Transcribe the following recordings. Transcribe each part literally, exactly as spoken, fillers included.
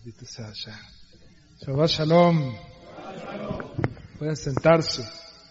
Bendito sea allá. Shabbat Shalom. Pueden sentarse.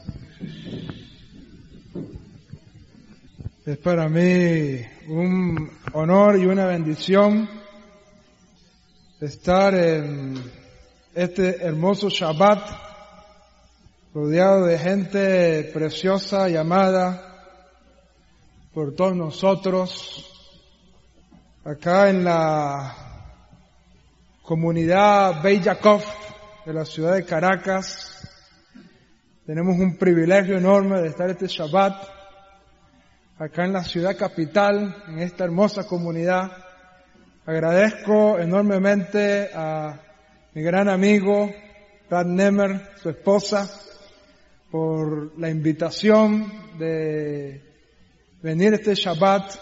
Es para mí un honor y una bendición estar en este hermoso Shabbat rodeado de gente preciosa y amada por todos nosotros acá en la comunidad Beit Yaakov de la ciudad de Caracas. Tenemos un privilegio enorme de estar este Shabbat acá en la ciudad capital, en esta hermosa comunidad. Agradezco enormemente a mi gran amigo Rad Nemer, su esposa, por la invitación de venir este Shabbat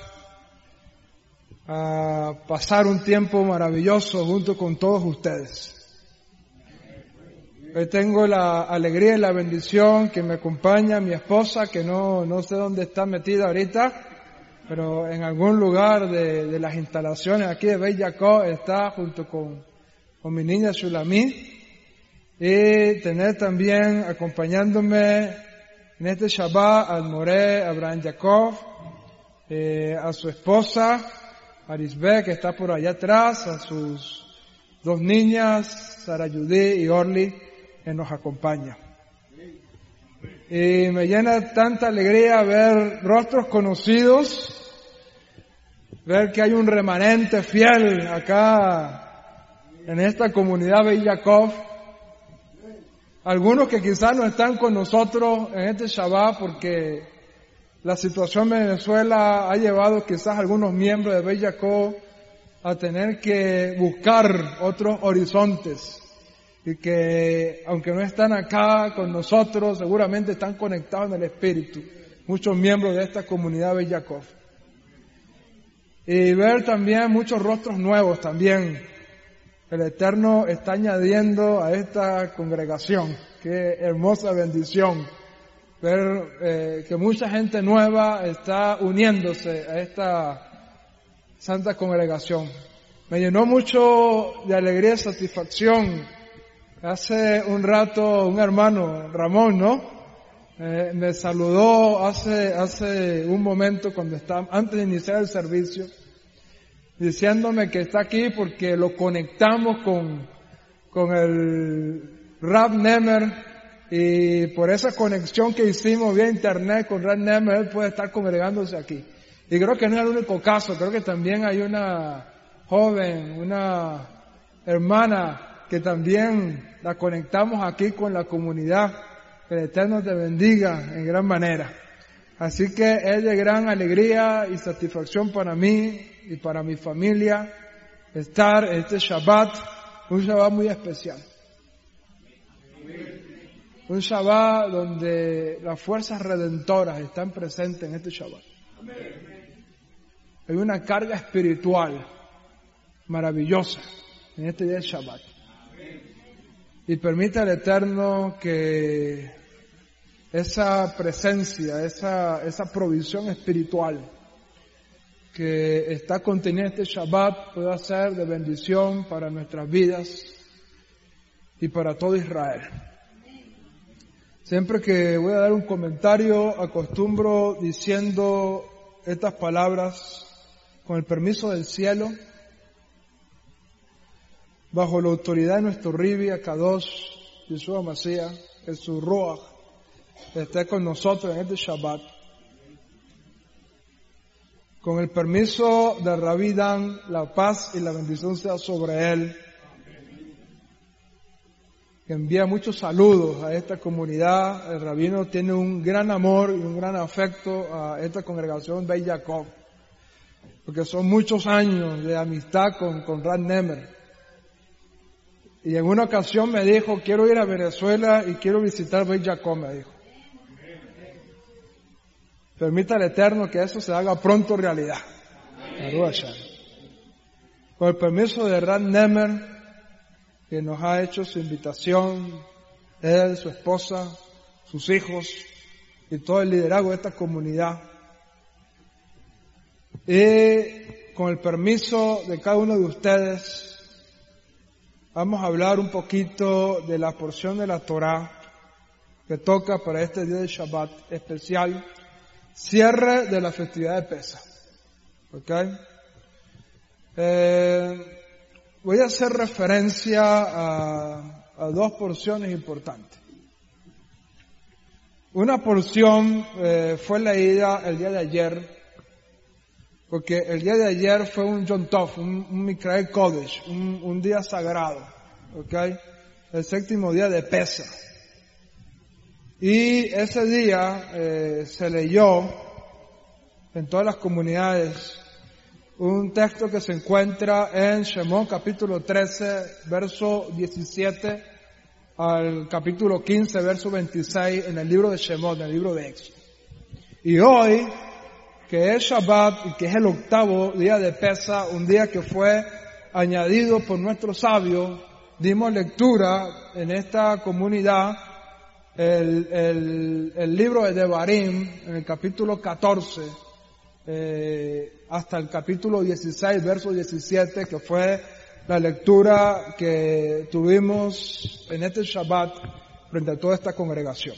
a pasar un tiempo maravilloso junto con todos ustedes. Hoy tengo la alegría y la bendición que me acompaña mi esposa, que no, no sé dónde está metida ahorita, pero en algún lugar de, de las instalaciones aquí de Beit Yaakov está junto con, con mi niña Shulamit, y tener también acompañándome en este Shabbat al Moré Abraham Yaakov, eh, a su esposa Arisbe, que está por allá atrás, a sus dos niñas, Sara Judy y Orly, que nos acompaña. Y me llena tanta alegría ver rostros conocidos, ver que hay un remanente fiel acá en esta comunidad Beit Yaakov. Algunos que quizás no están con nosotros en este Shabbat porque la situación en Venezuela ha llevado quizás a algunos miembros de Beit Yaakov a tener que buscar otros horizontes. Y que, aunque no están acá con nosotros, seguramente están conectados en el Espíritu. Muchos miembros de esta comunidad Beit Yaakov. Y ver también muchos rostros nuevos también. El Eterno está añadiendo a esta congregación. Qué hermosa bendición. Ver eh, que mucha gente nueva está uniéndose a esta santa congregación. Me llenó mucho de alegría y satisfacción. Hace un rato un hermano, Ramón, ¿no? Eh, me saludó hace, hace un momento cuando estaba, antes de iniciar el servicio, diciéndome que está aquí porque lo conectamos con, con el Rad Nemer, y por esa conexión que hicimos vía internet con Rad Nemer, él puede estar congregándose aquí. Y creo que no es el único caso, creo que también hay una joven, una hermana que también la conectamos aquí con la comunidad. Que el Eterno te bendiga en gran manera. Así que es de gran alegría y satisfacción para mí y para mi familia estar este Shabbat, un Shabbat muy especial. Un Shabbat donde las fuerzas redentoras están presentes en este Shabbat. Hay una carga espiritual maravillosa en este día de Shabbat. Y permita al Eterno que esa presencia, esa, esa provisión espiritual que está contenida en este Shabbat pueda ser de bendición para nuestras vidas y para todo Israel. Siempre que voy a dar un comentario, acostumbro diciendo estas palabras con el permiso del cielo, bajo la autoridad de nuestro Ribi, Akadosh, Yeshua Mashiach, que su Ruach esté con nosotros en este Shabbat. Con el permiso de Rabí Dan, la paz y la bendición sea sobre él, que envía muchos saludos a esta comunidad. El rabino tiene un gran amor y un gran afecto a esta congregación Beit Yaakov, porque son muchos años de amistad con, con Rad Nemer. Y en una ocasión me dijo, quiero ir a Venezuela y quiero visitar Beit Yaakov, me dijo. Permita al Eterno que eso se haga pronto realidad. Con el permiso de Rad Nemer, que nos ha hecho su invitación, él, su esposa, sus hijos y todo el liderazgo de esta comunidad. Y con el permiso de cada uno de ustedes, vamos a hablar un poquito de la porción de la Torá que toca para este día de Shabbat especial, cierre de la festividad de Pesaj. ¿Ok? Eh, voy a hacer referencia a, a dos porciones importantes. Una porción eh, fue leída el día de ayer, porque el día de ayer fue un Yom Tov, un, un Mikra Kodesh, un, un día sagrado, ¿ok? El séptimo día de Pesaj. Y ese día eh, se leyó en todas las comunidades un texto que se encuentra en Shemot capítulo trece, verso diecisiete al capítulo quince, verso veintiséis, en el libro de Shemot, en el libro de Éxodo. Y hoy, que es Shabbat y que es el octavo día de Pesaj, un día que fue añadido por nuestros sabios, dimos lectura en esta comunidad el, el, el libro de Devarim, en el capítulo catorce, eh, hasta el capítulo dieciséis, verso diecisiete, que fue la lectura que tuvimos en este Shabbat frente a toda esta congregación.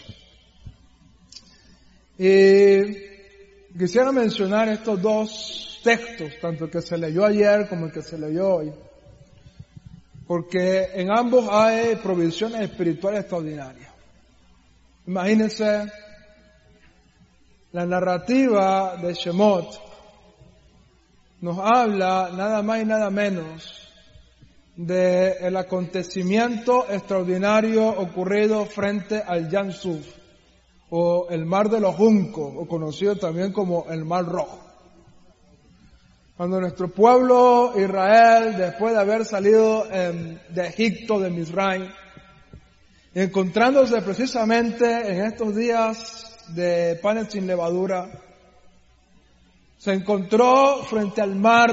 Y quisiera mencionar estos dos textos, tanto el que se leyó ayer como el que se leyó hoy, porque en ambos hay provisiones espirituales extraordinarias. Imagínense la narrativa de Shemot nos habla nada más y nada menos del acontecimiento extraordinario ocurrido frente al Yam Suf, o el Mar de los Juncos, o conocido también como el Mar Rojo. Cuando nuestro pueblo Israel, después de haber salido eh, de Egipto, de Misraim, encontrándose precisamente en estos días de panes sin levadura, se encontró frente al mar,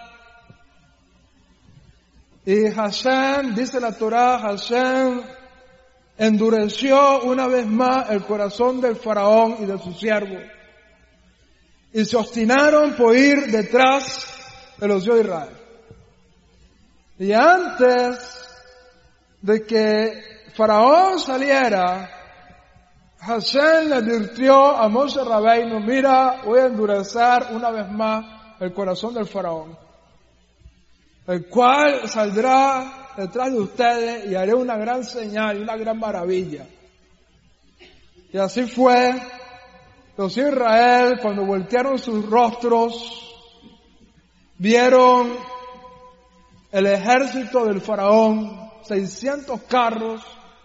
y Hashem, dice la Torá, Hashem endureció una vez más el corazón del faraón y de sus siervos, y se obstinaron por ir detrás de los hijos de Israel. Y antes de que faraón saliera, Hashem le advirtió a Moshe Rabbeinu: mira, voy a endurecer una vez más el corazón del faraón, el cual saldrá detrás de ustedes y haré una gran señal, una gran maravilla. Y así fue. Los hijos de Israel, cuando voltearon sus rostros, vieron el ejército del faraón, seiscientos carros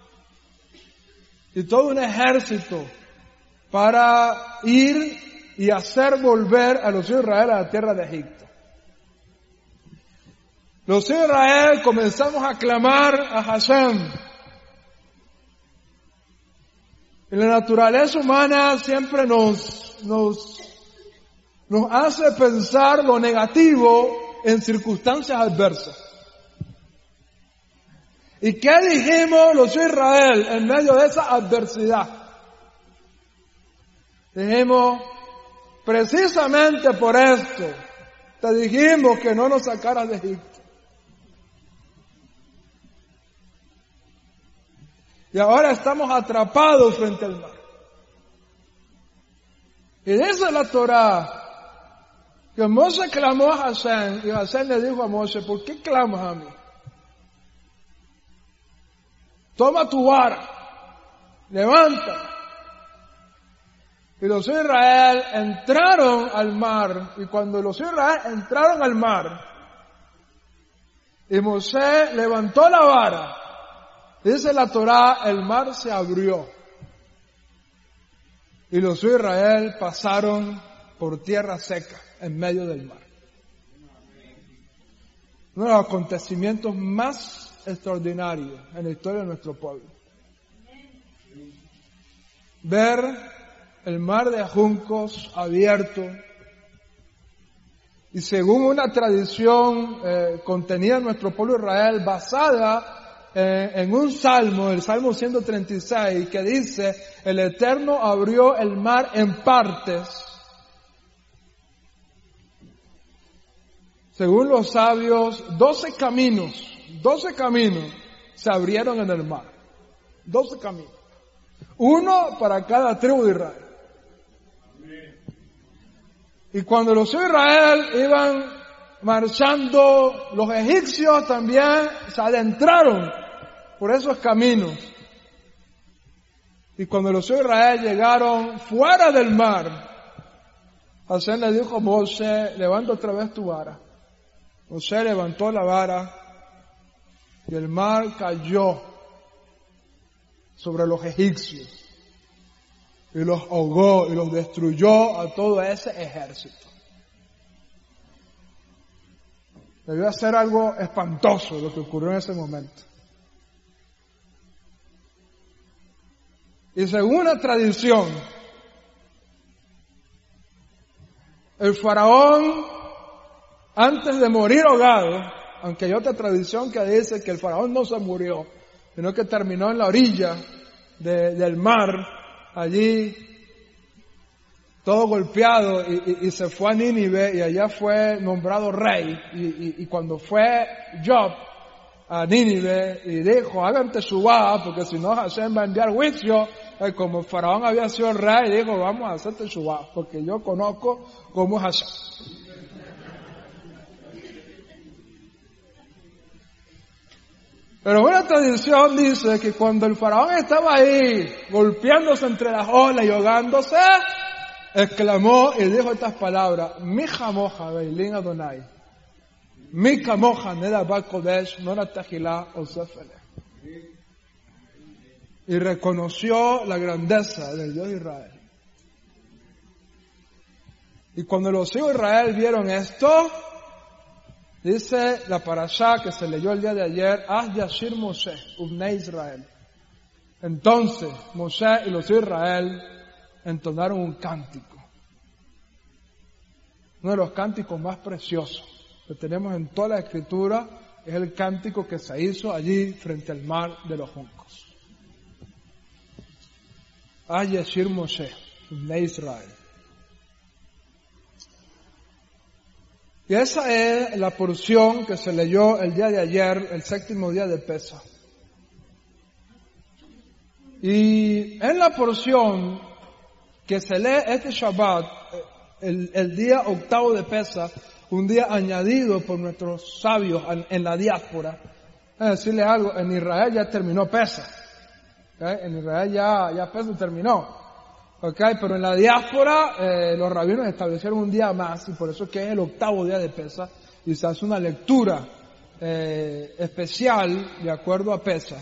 y todo un ejército para ir y hacer volver a los hijos de Israel a la tierra de Egipto. Los hijos de Israel comenzamos a clamar a Hashem. Y la naturaleza humana siempre nos, nos, nos hace pensar lo negativo en circunstancias adversas. ¿Y qué dijimos los hijos de Israel en medio de esa adversidad? Dijimos: precisamente por esto te dijimos que no nos sacaras de Egipto. Y ahora estamos atrapados frente al mar. Y dice la Torá que Moshe clamó a Hashem, y Hashem le dijo a Moshe: ¿por qué clamas a mí? Toma tu vara, levanta. Y los hijos de Israel entraron al mar, y cuando los hijos de Israel entraron al mar, y Moshe levantó la vara, dice la Torá, el mar se abrió. Y los hijos de Israel pasaron por tierra seca, en medio del mar. Uno de los acontecimientos más extraordinarios en la historia de nuestro pueblo. Ver el mar de juncos abierto, y según una tradición eh, contenida en nuestro pueblo Israel, basada eh, en un salmo, el Salmo ciento treinta y seis, que dice: el Eterno abrió el mar en partes. según los sabios, doce caminos, doce caminos se abrieron en el mar. Doce caminos. Uno para cada tribu de Israel. Y cuando los hijos de Israel iban marchando, los egipcios también se adentraron por esos caminos. Y cuando los hijos de Israel llegaron fuera del mar, Hashem le dijo a Moshe, levanta otra vez tu vara. Moshe levantó la vara y el mar cayó sobre los egipcios y los ahogó y los destruyó a todo ese ejército. Debió ser algo espantoso lo que ocurrió en ese momento. Y según la tradición, el faraón, antes de morir ahogado, aunque hay otra tradición que dice que el faraón no se murió, sino que terminó en la orilla de, del mar, allí todo golpeado, y, y, y se fue a Nínive, y allá fue nombrado rey. Y, y, y cuando fue Job a Nínive, y dijo, hagan teshuvá, porque si no Hashem va a enviar juicio, eh, como el faraón había sido rey, dijo, vamos a hacer teshuvá, porque yo conozco cómo es Hashem. Pero una tradición dice que cuando el faraón estaba ahí, golpeándose entre las olas y ahogándose, exclamó y dijo estas palabras, Mi jamoja beilin Adonai, mi camoja neda ba kodesh, no la tajilá o sefele. Y reconoció la grandeza del Dios de Israel. Y cuando los hijos de Israel vieron esto, dice la parashá que se leyó el día de ayer, Az Yashir Moshe, Ubnei Israel. Entonces Moshe y los hijos de Israel entonaron un cántico. Uno de los cánticos más preciosos que tenemos en toda la Escritura es el cántico que se hizo allí frente al mar de los juncos. Az Yashir Moshe, Ubnei Israel. Y esa es la porción que se leyó el día de ayer, el séptimo día de Pesaj. Y en la porción que se lee este Shabbat, el, el día octavo de Pesaj, un día añadido por nuestros sabios en, en la diáspora, es decirle algo, en Israel ya terminó Pesaj. ¿Okay? En Israel ya, ya Pesaj terminó. Okay, pero en la diáspora eh, los rabinos establecieron un día más y por eso es que es el octavo día de Pesaj y se hace una lectura eh, especial de acuerdo a Pesaj.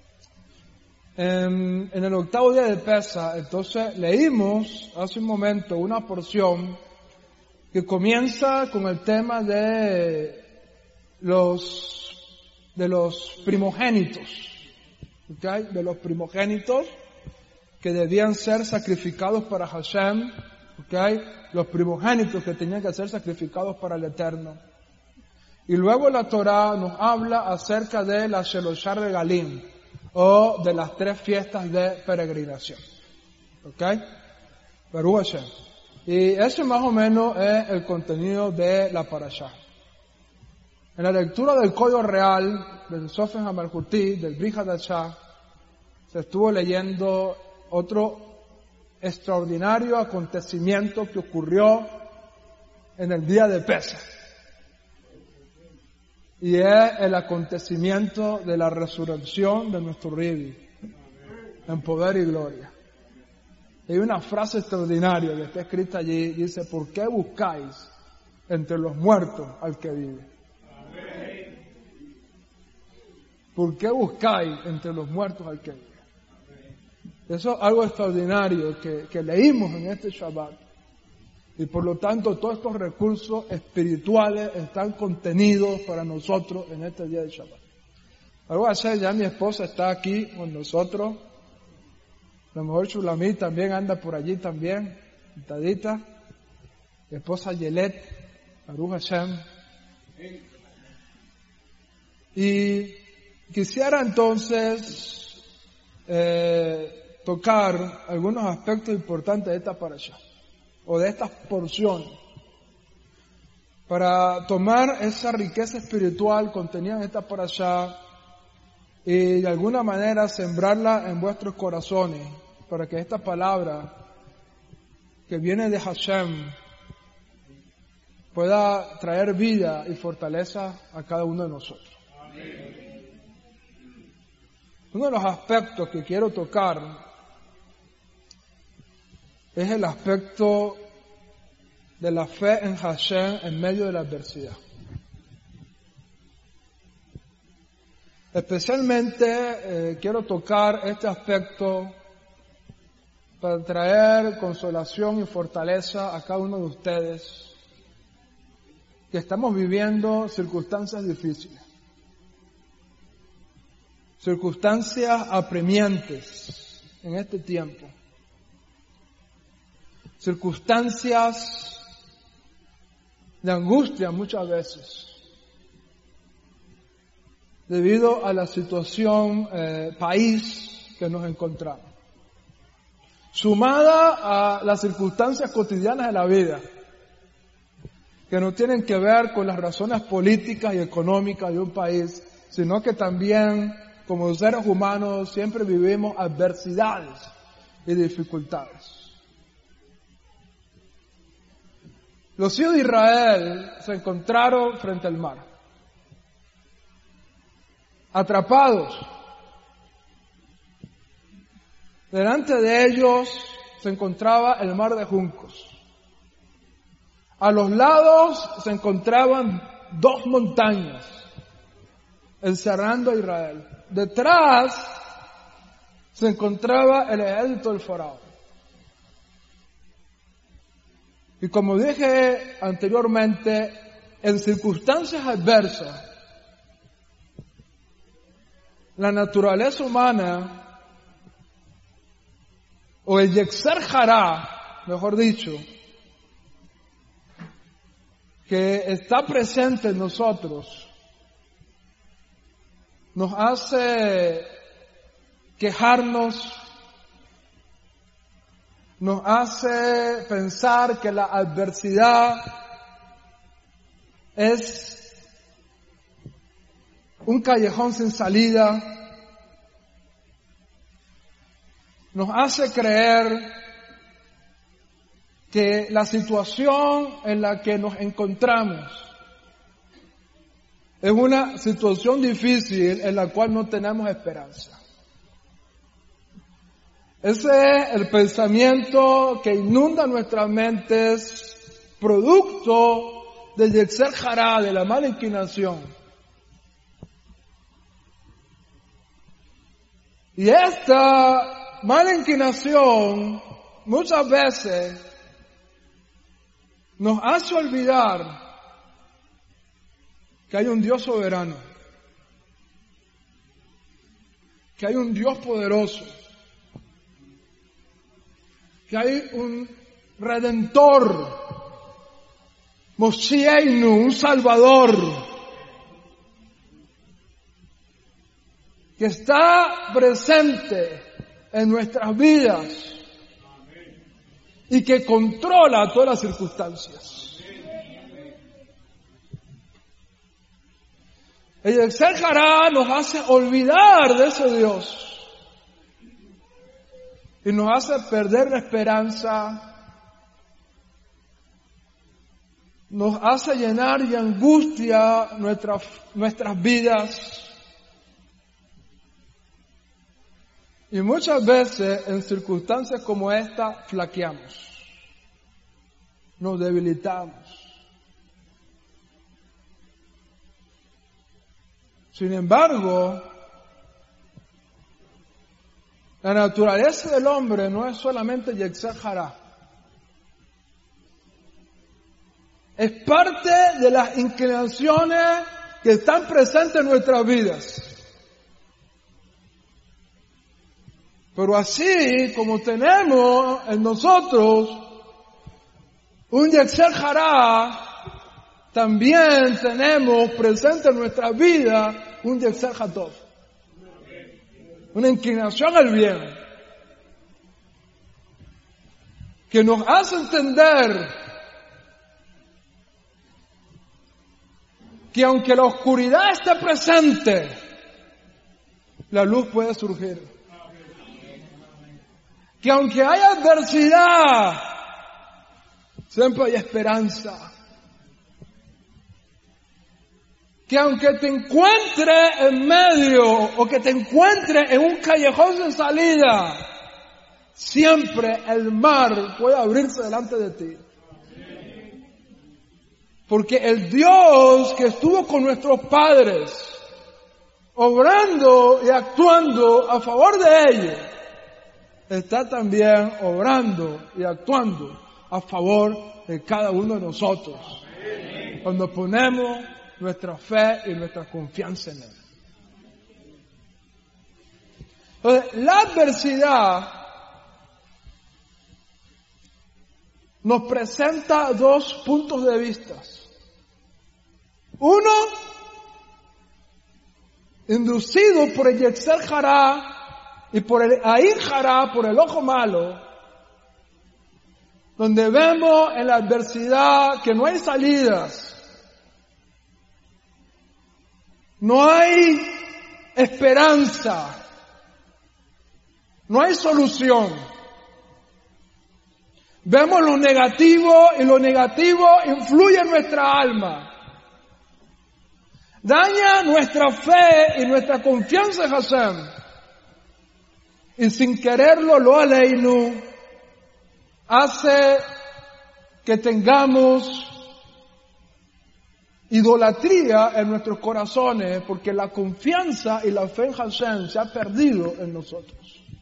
En, en el octavo día de Pesaj, entonces leímos hace un momento una porción que comienza con el tema de los de los primogénitos, okay, de los primogénitos que debían ser sacrificados para Hashem, ¿okay? Los primogénitos que tenían que ser sacrificados para el Eterno. Y luego la Torá nos habla acerca de la Sheloshah Regalim, o de las tres fiestas de peregrinación. ¿Ok? Baruch Hashem. Y ese más o menos es el contenido de la parashá. En la lectura del Código Real, del Sofen HaMalchuti, del Brit Hadashah, se estuvo leyendo otro extraordinario acontecimiento que ocurrió en el día de Pesaj. Y es el acontecimiento de la resurrección de nuestro Ribi, en poder y gloria. Hay una frase extraordinaria que está escrita allí, dice, ¿por qué buscáis entre los muertos al que vive? ¿Por qué buscáis entre los muertos al que vive? Eso es algo extraordinario que, que leímos en este Shabbat. Y por lo tanto, todos estos recursos espirituales están contenidos para nosotros en este día de Shabbat. Algo así, ya mi esposa está aquí con nosotros. A lo mejor Shulamit también anda por allí también, sentadita. Mi esposa Yelet, Baruch Hashem. Y quisiera entonces eh, tocar algunos aspectos importantes de esta parashá, o de estas porciones. para tomar esa riqueza espiritual contenida en esta parashá y de alguna manera sembrarla en vuestros corazones, para que esta palabra que viene de Hashem pueda traer vida y fortaleza a cada uno de nosotros. Amén. Uno de los aspectos que quiero tocar es el aspecto de la fe en Hashem en medio de la adversidad. Especialmente eh, quiero tocar este aspecto para traer consolación y fortaleza a cada uno de ustedes que estamos viviendo circunstancias difíciles, circunstancias apremiantes en este tiempo, circunstancias de angustia muchas veces, debido a la situación eh, país que nos encontramos, sumada a las circunstancias cotidianas de la vida, que no tienen que ver con las razones políticas y económicas de un país, sino que también, como seres humanos, siempre vivimos adversidades y dificultades. Los hijos de Israel se encontraron frente al mar, atrapados. Delante de ellos se encontraba el mar de juncos. A los lados se encontraban dos montañas encerrando a Israel. Detrás se encontraba el ejército del faraón. Y como dije anteriormente, en circunstancias adversas, la naturaleza humana, o el Yetzer Hará, mejor dicho, que está presente en nosotros, nos hace quejarnos, nos hace pensar que la adversidad es un callejón sin salida, nos hace creer que la situación en la que nos encontramos es una situación difícil en la cual no tenemos esperanza. Ese es el pensamiento que inunda nuestras mentes, producto del Yetzer Hará, de la mala inclinación. Y esta mala inclinación muchas veces nos hace olvidar que hay un Dios soberano, que hay un Dios poderoso, que hay un Redentor, Moshiachenu, un Salvador, que está presente en nuestras vidas y que controla todas las circunstancias. El Yetzer Hará nos hace olvidar de ese Dios y nos hace perder la esperanza, nos hace llenar de angustia nuestras, nuestras vidas. Y muchas veces en circunstancias como esta flaqueamos, nos debilitamos. Sin embargo, la naturaleza del hombre no es solamente Yetzer Hará. Es parte de las inclinaciones que están presentes en nuestras vidas. Pero así como tenemos en nosotros un Yetzer Hará, también tenemos presente en nuestra vida un Yetzer Hatov, una inclinación al bien, que nos hace entender que aunque la oscuridad esté presente, la luz puede surgir. Que aunque haya adversidad, siempre hay esperanza. Que aunque te encuentres en medio o que te encuentres en un callejón sin salida, siempre el mar puede abrirse delante de ti. Porque el Dios que estuvo con nuestros padres, obrando y actuando a favor de ellos, está también obrando y actuando a favor de cada uno de nosotros. Cuando ponemos nuestra fe y nuestra confianza en Él. Entonces, la adversidad nos presenta dos puntos de vista. Uno, inducido por el Yetzer Hará y por el Ain Hará, por el ojo malo, donde vemos en la adversidad que no hay salidas, no hay esperanza, no hay solución. Vemos lo negativo y lo negativo influye en nuestra alma. Daña nuestra fe y nuestra confianza en Hashem. Y sin quererlo, lo aleinu, hace que tengamos idolatría en nuestros corazones, porque la confianza y la fe en Hashem se ha perdido en nosotros.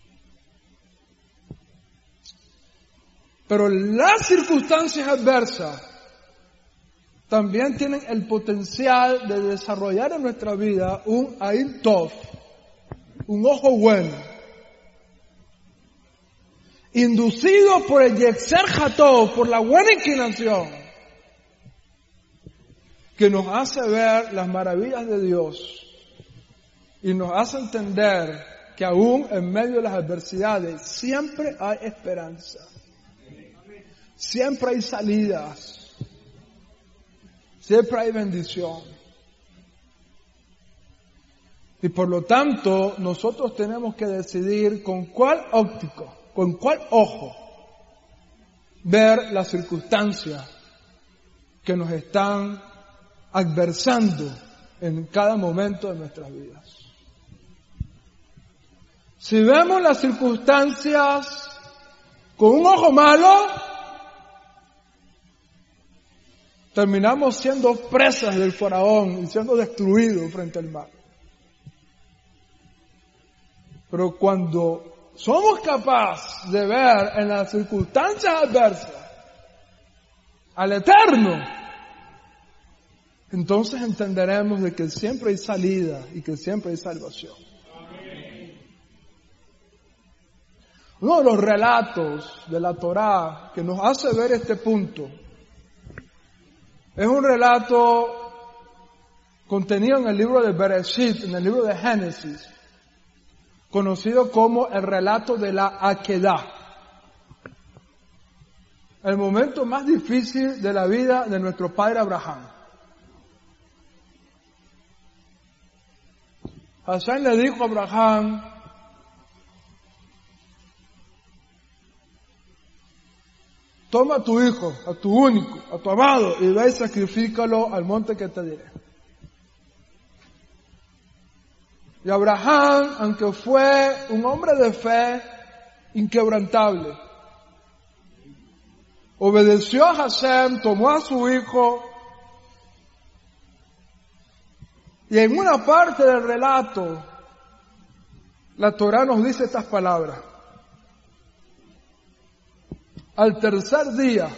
Pero las circunstancias adversas también tienen el potencial de desarrollar en nuestra vida un Ain Tov, un ojo bueno, inducido por el Yetzer Hatov, por la buena inclinación, que nos hace ver las maravillas de Dios y nos hace entender que aún en medio de las adversidades siempre hay esperanza, siempre hay salidas, siempre hay bendición. Y por lo tanto, nosotros tenemos que decidir con cuál óptico, con cuál ojo ver las circunstancias que nos están adversando en cada momento de nuestras vidas. Si vemos las circunstancias con un ojo malo, terminamos siendo presas del faraón y siendo destruidos frente al mar. Pero cuando somos capaces de ver en las circunstancias adversas al Eterno, entonces entenderemos de que siempre hay salida y que siempre hay salvación. Uno de los relatos de la Torá que nos hace ver este punto es un relato contenido en el libro de Bereshit, en el libro de Génesis, conocido como el relato de la Akedah. El momento más difícil de la vida de nuestro padre Abraham. Hashem le dijo a Abraham: toma a tu hijo, a tu único, a tu amado, y ve y sacrifícalo al monte que te diré. Y Abraham, aunque fue un hombre de fe inquebrantable, obedeció a Hashem, tomó a su hijo, y en una parte del relato, la Torá nos dice estas palabras: al tercer día,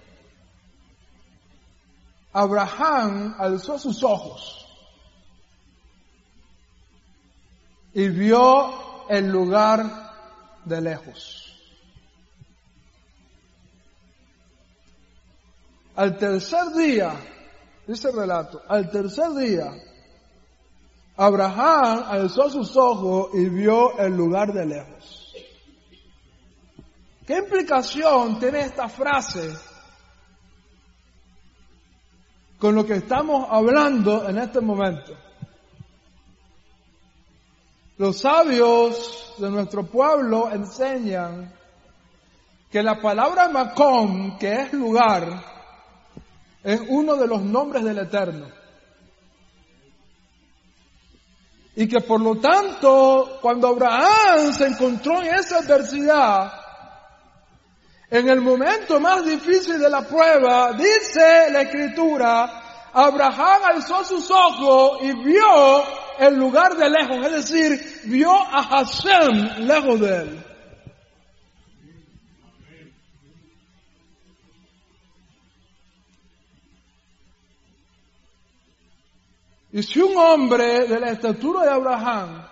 Abraham alzó sus ojos y vio el lugar de lejos. Al tercer día, dice el relato, al tercer día, Abraham alzó sus ojos y vio el lugar de lejos. ¿Qué implicación tiene esta frase con lo que estamos hablando en este momento. Los sabios de nuestro pueblo enseñan que la palabra Macón, que es lugar, es uno de los nombres del Eterno. Y que por lo tanto, cuando Abraham se encontró en esa adversidad, en el momento más difícil de la prueba, dice la Escritura, Abraham alzó sus ojos y vio el lugar de lejos, es decir, vio a Hashem lejos de él. Y si un hombre de la estatura de Abraham,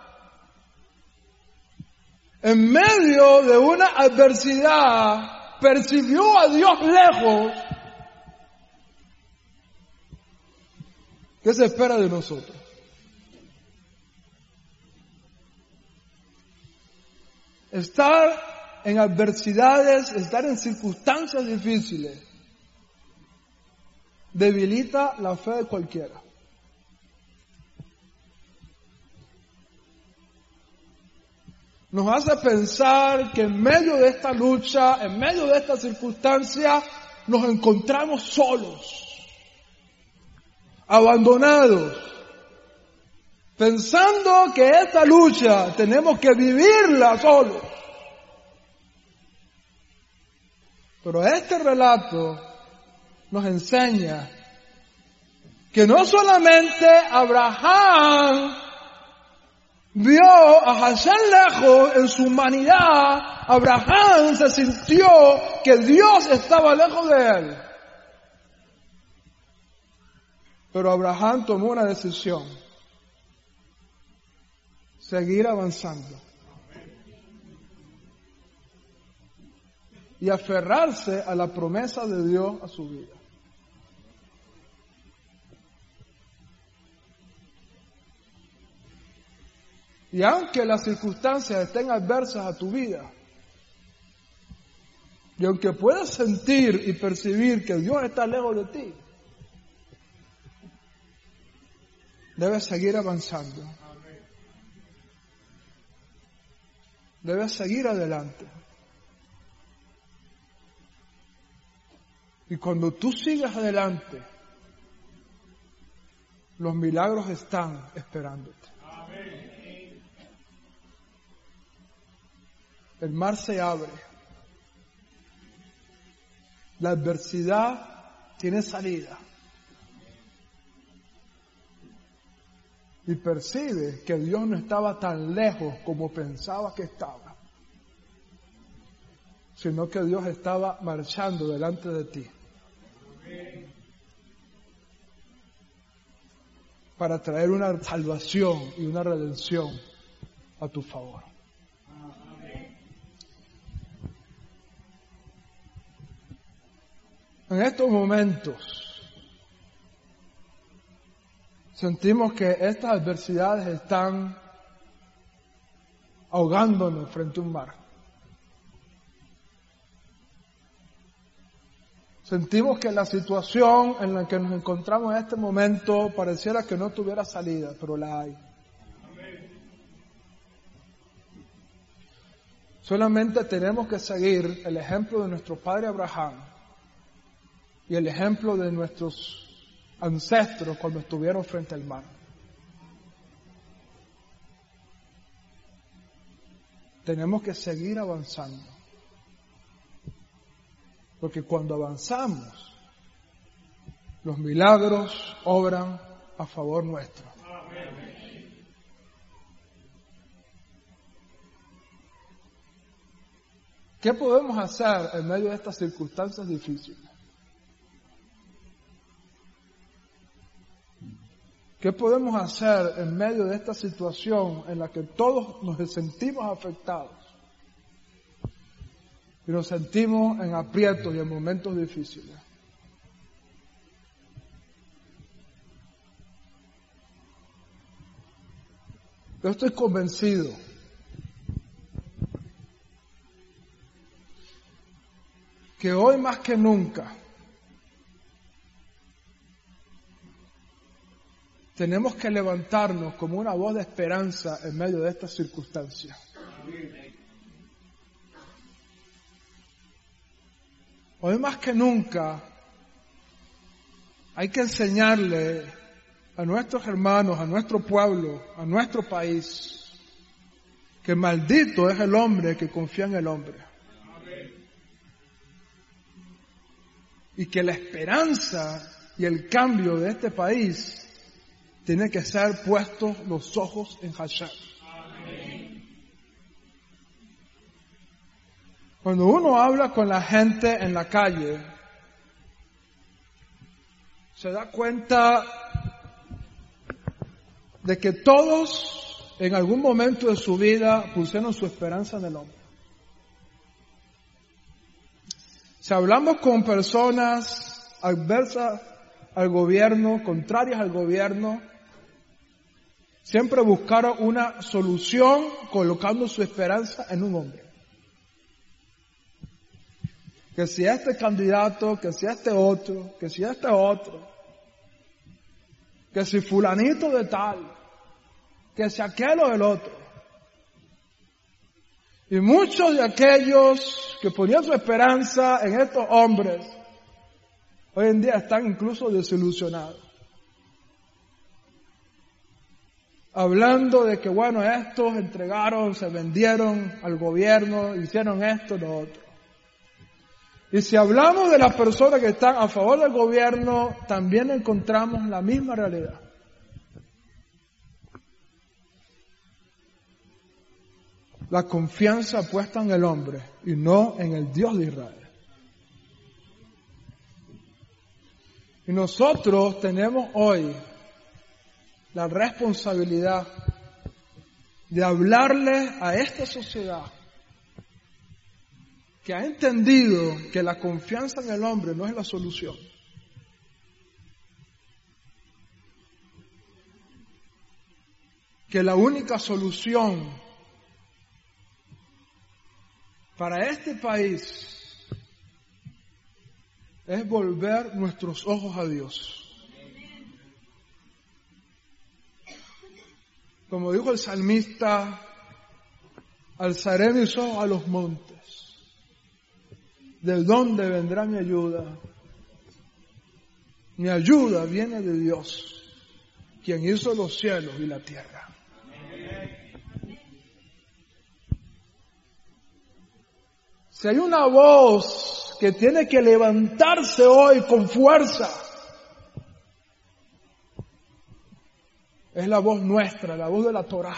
en medio de una adversidad, percibió a Dios lejos, ¿qué se espera de nosotros? Estar en adversidades, estar en circunstancias difíciles, debilita la fe de cualquiera. Nos hace pensar que en medio de esta lucha, en medio de esta circunstancia, nos encontramos solos, abandonados, pensando que esta lucha tenemos que vivirla solos. Pero este relato nos enseña que no solamente Abraham vio a Hashem lejos en su humanidad, Abraham se sintió que Dios estaba lejos de él. Pero Abraham tomó una decisión: seguir avanzando y aferrarse a la promesa de Dios a su vida. Y aunque las circunstancias estén adversas a tu vida, y aunque puedas sentir y percibir que Dios está lejos de ti, debes seguir avanzando. Debes seguir adelante. Y cuando tú sigas adelante, los milagros están esperándote. El mar se abre. La adversidad tiene salida. Y percibe que Dios no estaba tan lejos como pensaba que estaba, sino que Dios estaba marchando delante de ti para traer una salvación y una redención a tu favor. En estos momentos sentimos que estas adversidades están ahogándonos frente a un mar. Sentimos que la situación en la que nos encontramos en este momento pareciera que no tuviera salida, pero la hay. Solamente tenemos que seguir el ejemplo de nuestro padre Abraham y el ejemplo de nuestros ancestros cuando estuvieron frente al mar. Tenemos que seguir avanzando, porque cuando avanzamos, los milagros obran a favor nuestro. ¿Qué podemos hacer en medio de estas circunstancias difíciles? ¿Qué podemos hacer en medio de esta situación en la que todos nos sentimos afectados y nos sentimos en aprietos y en momentos difíciles? Yo estoy convencido que hoy más que nunca tenemos que levantarnos como una voz de esperanza en medio de estas circunstancias. Hoy más que nunca hay que enseñarle a nuestros hermanos, a nuestro pueblo, a nuestro país, que maldito es el hombre que confía en el hombre. Y que la esperanza y el cambio de este país tiene que ser puestos los ojos en Hashem. Cuando uno habla con la gente en la calle, se da cuenta de que todos en algún momento de su vida pusieron su esperanza en el hombre. Si hablamos con personas adversas al gobierno, contrarias al gobierno, siempre buscaron una solución colocando su esperanza en un hombre. Que si este candidato, que si este otro, que si este otro, que si fulanito de tal, que si aquel o el otro. Y muchos de aquellos que ponían su esperanza en estos hombres, hoy en día están incluso desilusionados. Hablando de que, bueno, estos entregaron, se vendieron al gobierno, hicieron esto y lo otro. Y si hablamos de las personas que están a favor del gobierno, también encontramos la misma realidad. La confianza puesta en el hombre y no en el Dios de Israel. Y nosotros tenemos hoy la responsabilidad de hablarle a esta sociedad que ha entendido que la confianza en el hombre no es la solución. Que la única solución para este país es volver nuestros ojos a Dios. Como dijo el salmista, alzaré mis ojos a los montes. ¿De dónde vendrá mi ayuda? Mi ayuda viene de Dios, quien hizo los cielos y la tierra. Si hay una voz que tiene que levantarse hoy con fuerza, es la voz nuestra, la voz de la Torá.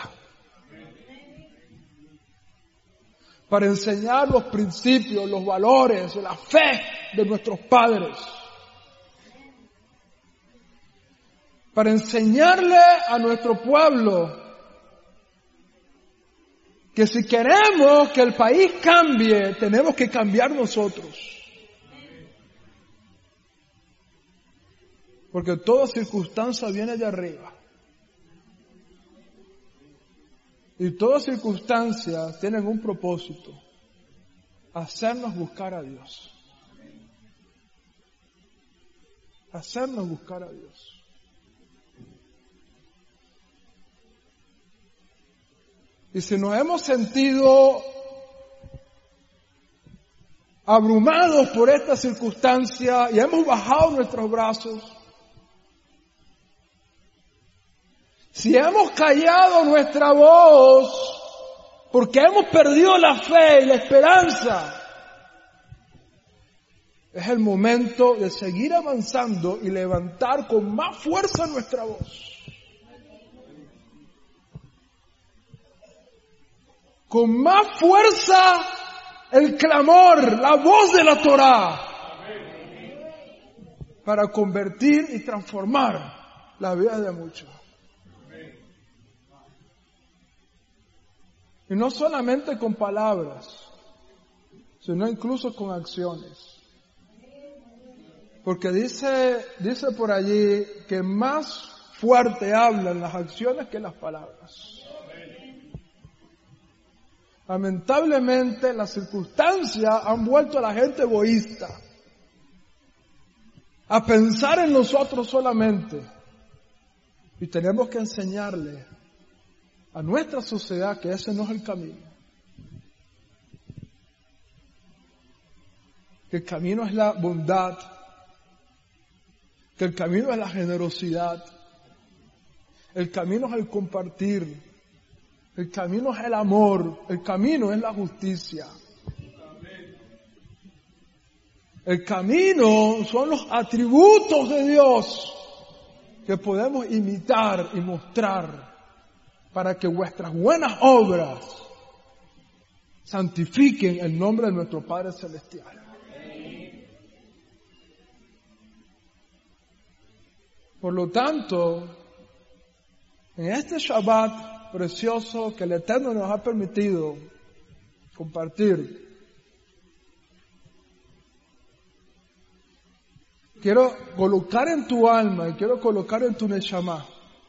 Para enseñar los principios, los valores, la fe de nuestros padres. Para enseñarle a nuestro pueblo que si queremos que el país cambie, tenemos que cambiar nosotros. Porque toda circunstancia viene de arriba. Y todas circunstancias tienen un propósito: hacernos buscar a Dios. Hacernos buscar a Dios. Y si nos hemos sentido abrumados por esta circunstancia y hemos bajado nuestros brazos, si hemos callado nuestra voz porque hemos perdido la fe y la esperanza, es el momento de seguir avanzando y levantar con más fuerza nuestra voz. Con más fuerza el clamor, la voz de la Torá, para convertir y transformar la vida de muchos. Y no solamente con palabras, sino incluso con acciones. Porque dice, dice por allí que más fuerte hablan las acciones que las palabras. Lamentablemente las circunstancias han vuelto a la gente egoísta, a pensar en nosotros solamente. Y tenemos que enseñarle a nuestra sociedad que ese no es el camino. Que el camino es la bondad, que el camino es la generosidad, el camino es el compartir, el camino es el amor, el camino es la justicia. El camino son los atributos de Dios que podemos imitar y mostrar para que vuestras buenas obras santifiquen el nombre de nuestro Padre Celestial. Por lo tanto, en este Shabbat precioso que el Eterno nos ha permitido compartir, quiero colocar en tu alma y quiero colocar en tu neshama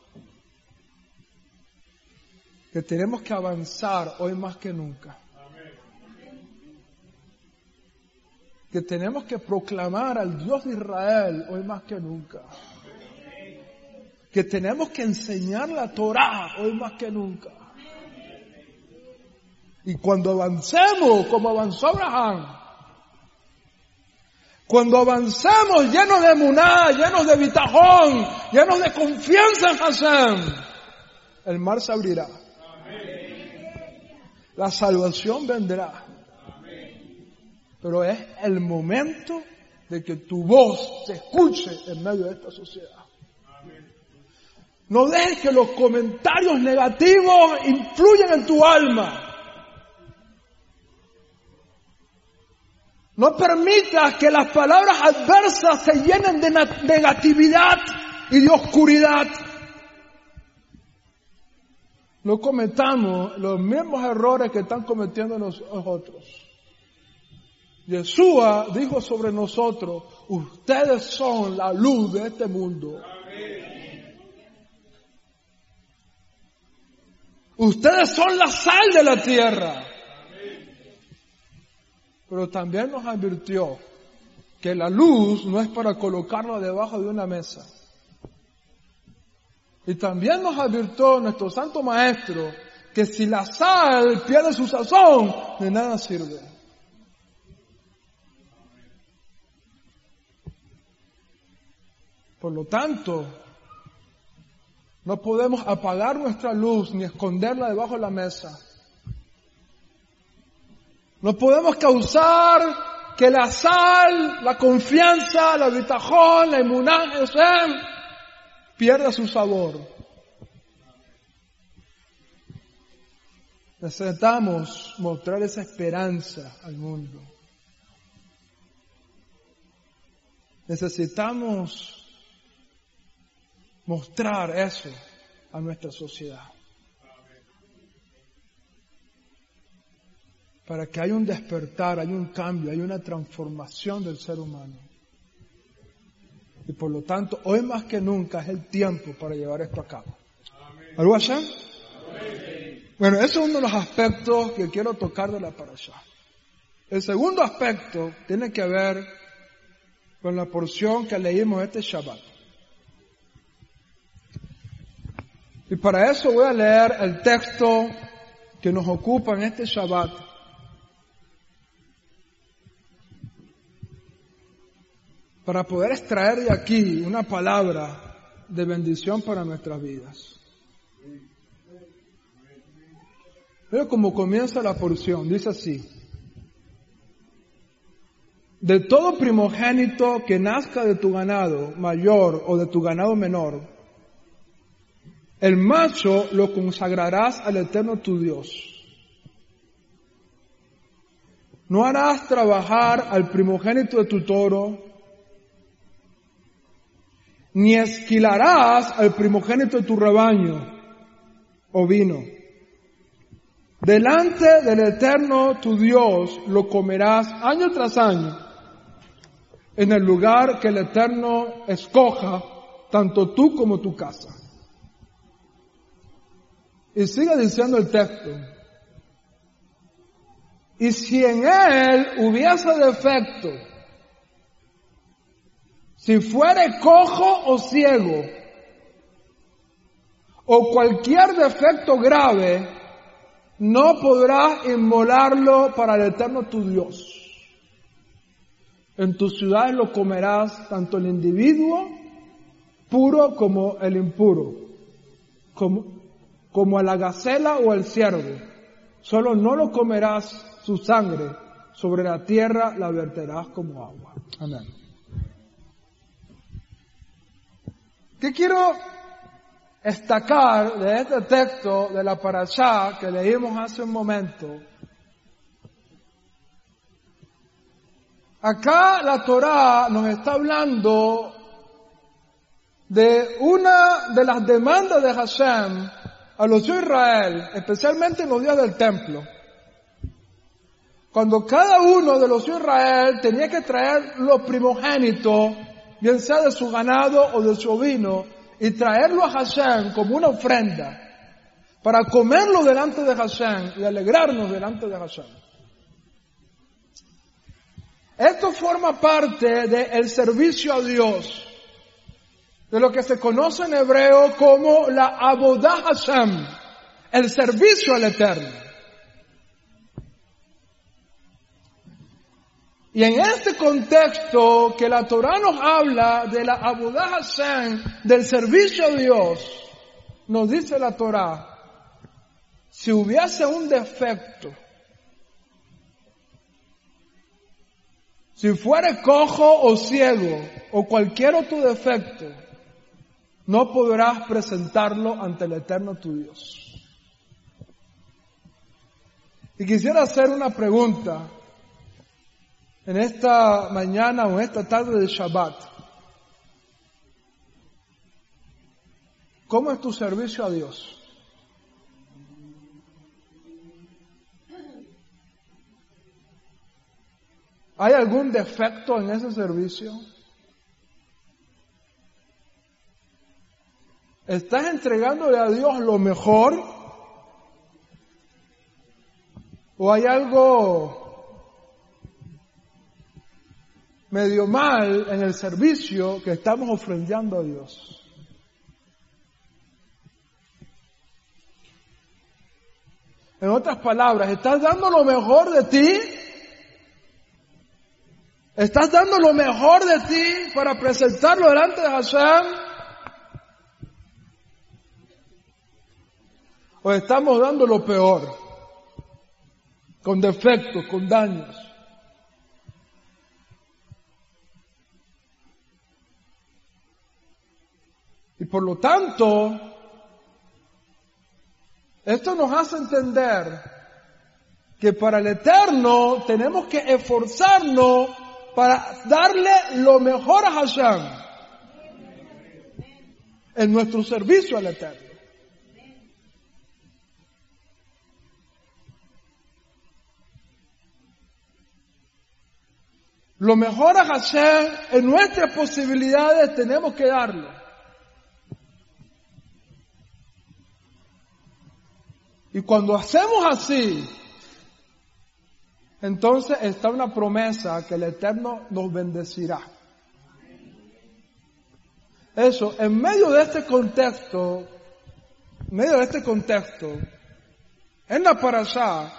que tenemos que avanzar hoy más que nunca. Que tenemos que proclamar al Dios de Israel hoy más que nunca. Que tenemos que enseñar la Torá hoy más que nunca. Y cuando avancemos como avanzó Abraham, cuando avancemos llenos de emuná, llenos de bitajón, llenos de confianza en Hashem, el mar se abrirá. La salvación vendrá. Pero es el momento de que tu voz se escuche en medio de esta sociedad. No dejes que los comentarios negativos influyan en tu alma. No permitas que las palabras adversas se llenen de negatividad y de oscuridad. No cometamos los mismos errores que están cometiendo nosotros. Yeshua dijo sobre nosotros, ustedes son la luz de este mundo. Ustedes son la sal de la tierra. Pero también nos advirtió que la luz no es para colocarla debajo de una mesa. Y también nos advirtió nuestro Santo Maestro que si la sal pierde su sazón, de nada sirve. Por lo tanto, no podemos apagar nuestra luz ni esconderla debajo de la mesa. No podemos causar que la sal, la confianza, la bitajón, la emuná, Hashem, pierda su sabor. Necesitamos mostrar esa esperanza al mundo. Necesitamos mostrar eso a nuestra sociedad. Para que haya un despertar, haya un cambio, haya una transformación del ser humano. Y por lo tanto, hoy más que nunca es el tiempo para llevar esto a cabo. ¿Algo allá? Bueno, ese es uno de los aspectos que quiero tocar de la parashá. El segundo aspecto tiene que ver con la porción que leímos este Shabbat. Y para eso voy a leer el texto que nos ocupa en este Shabbat. Para poder extraer de aquí una palabra de bendición para nuestras vidas. Pero como comienza la porción, dice así: de todo primogénito que nazca de tu ganado mayor o de tu ganado menor, el macho lo consagrarás al Eterno tu Dios. No harás trabajar al primogénito de tu toro, ni esquilarás al primogénito de tu rebaño o vino. Delante del Eterno tu Dios lo comerás año tras año, en el lugar que el Eterno escoja, tanto tú como tu casa. Y sigue diciendo el texto: y si en él hubiese defecto, si fuere cojo o ciego, o cualquier defecto grave, no podrás inmolarlo para el eterno tu Dios. En tus ciudades lo comerás tanto el individuo puro como el impuro, como, como a la gacela o el ciervo. Solo no lo comerás su sangre, sobre la tierra la verterás como agua. Amén. ¿Qué quiero destacar de este texto de la parashá que leímos hace un momento? Acá la Torá nos está hablando de una de las demandas de Hashem a los hijos de Israel, especialmente en los días del templo. Cuando cada uno de los hijos de Israel tenía que traer los primogénitos, bien sea de su ganado o de su ovino, y traerlo a Hashem como una ofrenda, para comerlo delante de Hashem y alegrarnos delante de Hashem. Esto forma parte del servicio a Dios, de lo que se conoce en hebreo como la Avodah Hashem, el servicio al Eterno. Y en este contexto que la Torá nos habla de la Avodah Hashem, del servicio a Dios, nos dice la Torá, si hubiese un defecto, si fuere cojo o ciego o cualquier otro defecto, no podrás presentarlo ante el Eterno tu Dios. Y quisiera hacer una pregunta en esta mañana o en esta tarde de Shabbat. ¿Cómo es tu servicio a Dios? ¿Hay algún defecto en ese servicio? ¿Estás entregándole a Dios lo mejor? ¿O hay algo medio mal en el servicio que estamos ofrendando a Dios? En otras palabras, ¿estás dando lo mejor de ti? ¿Estás dando lo mejor de ti para presentarlo delante de Hashem? ¿O estamos dando lo peor? Con defectos, con daños. Y por lo tanto, esto nos hace entender que para el Eterno tenemos que esforzarnos para darle lo mejor a Hashem en nuestro servicio al Eterno. Lo mejor a Hashem en nuestras posibilidades tenemos que darlo. Y cuando hacemos así, entonces está una promesa que el Eterno nos bendecirá. Eso, en medio de este contexto, en medio de este contexto, en la parashá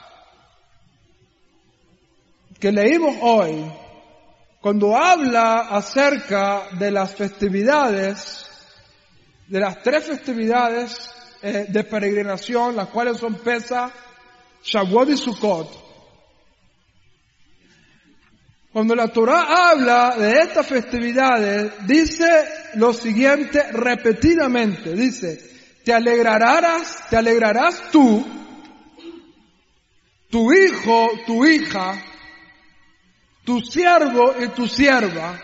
que leímos hoy, cuando habla acerca de las festividades, de las tres festividades eh, de peregrinación, las cuales son Pesach, Shavuot y Sukkot. Cuando la Torá habla de estas festividades, dice lo siguiente repetidamente, dice, te alegrarás, te alegrarás tú, tu hijo, tu hija, tu siervo y tu sierva,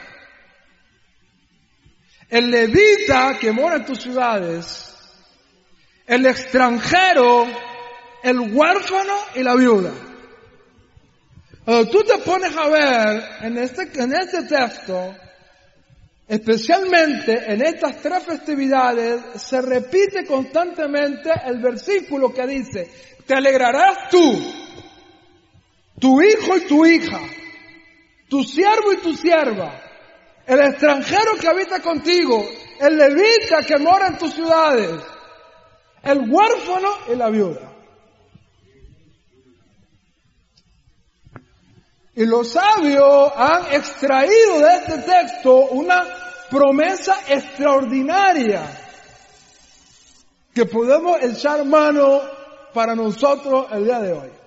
el levita que mora en tus ciudades, el extranjero, el huérfano y la viuda. Cuando tú te pones a ver en este, en este texto, especialmente en estas tres festividades, se repite constantemente el versículo que dice, te alegrarás tú, tu hijo y tu hija, tu siervo y tu sierva, el extranjero que habita contigo, el levita que mora en tus ciudades, el huérfano y la viuda. Y los sabios han extraído de este texto una promesa extraordinaria que podemos echar mano para nosotros el día de hoy.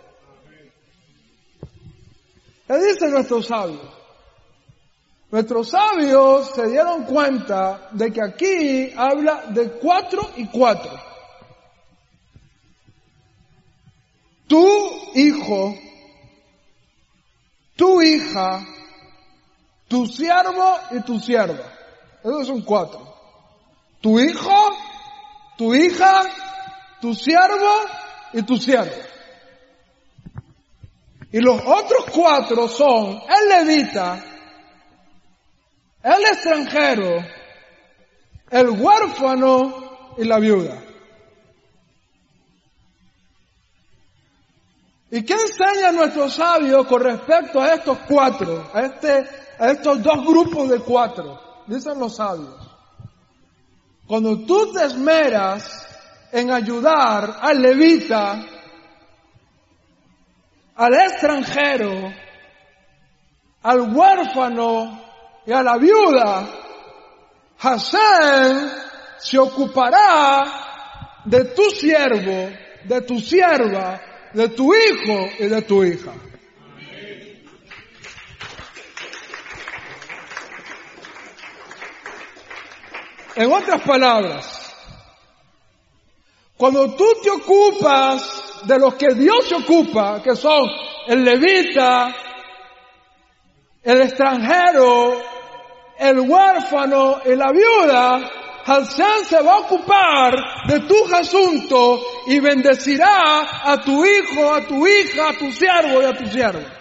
¿Qué dicen nuestros sabios? Nuestros sabios se dieron cuenta de que aquí habla de cuatro y cuatro. Tu hijo, tu hija, tu siervo y tu sierva. Esos son cuatro. Tu hijo, tu hija, tu siervo y tu sierva. Y los otros cuatro son el levita, el extranjero, el huérfano y la viuda. ¿Y qué enseña nuestro sabio con respecto a estos cuatro, a, este, a estos dos grupos de cuatro? Dicen los sabios. Cuando tú te esmeras en ayudar al levita, al extranjero, al huérfano y a la viuda, Hashem se ocupará de tu siervo, de tu sierva, de tu hijo y de tu hija. En otras palabras, cuando tú te ocupas de los que Dios se ocupa, que son el levita, el extranjero, el huérfano y la viuda, Hashem se va a ocupar de tus asuntos y bendecirá a tu hijo, a tu hija, a tu siervo y a tu sierva.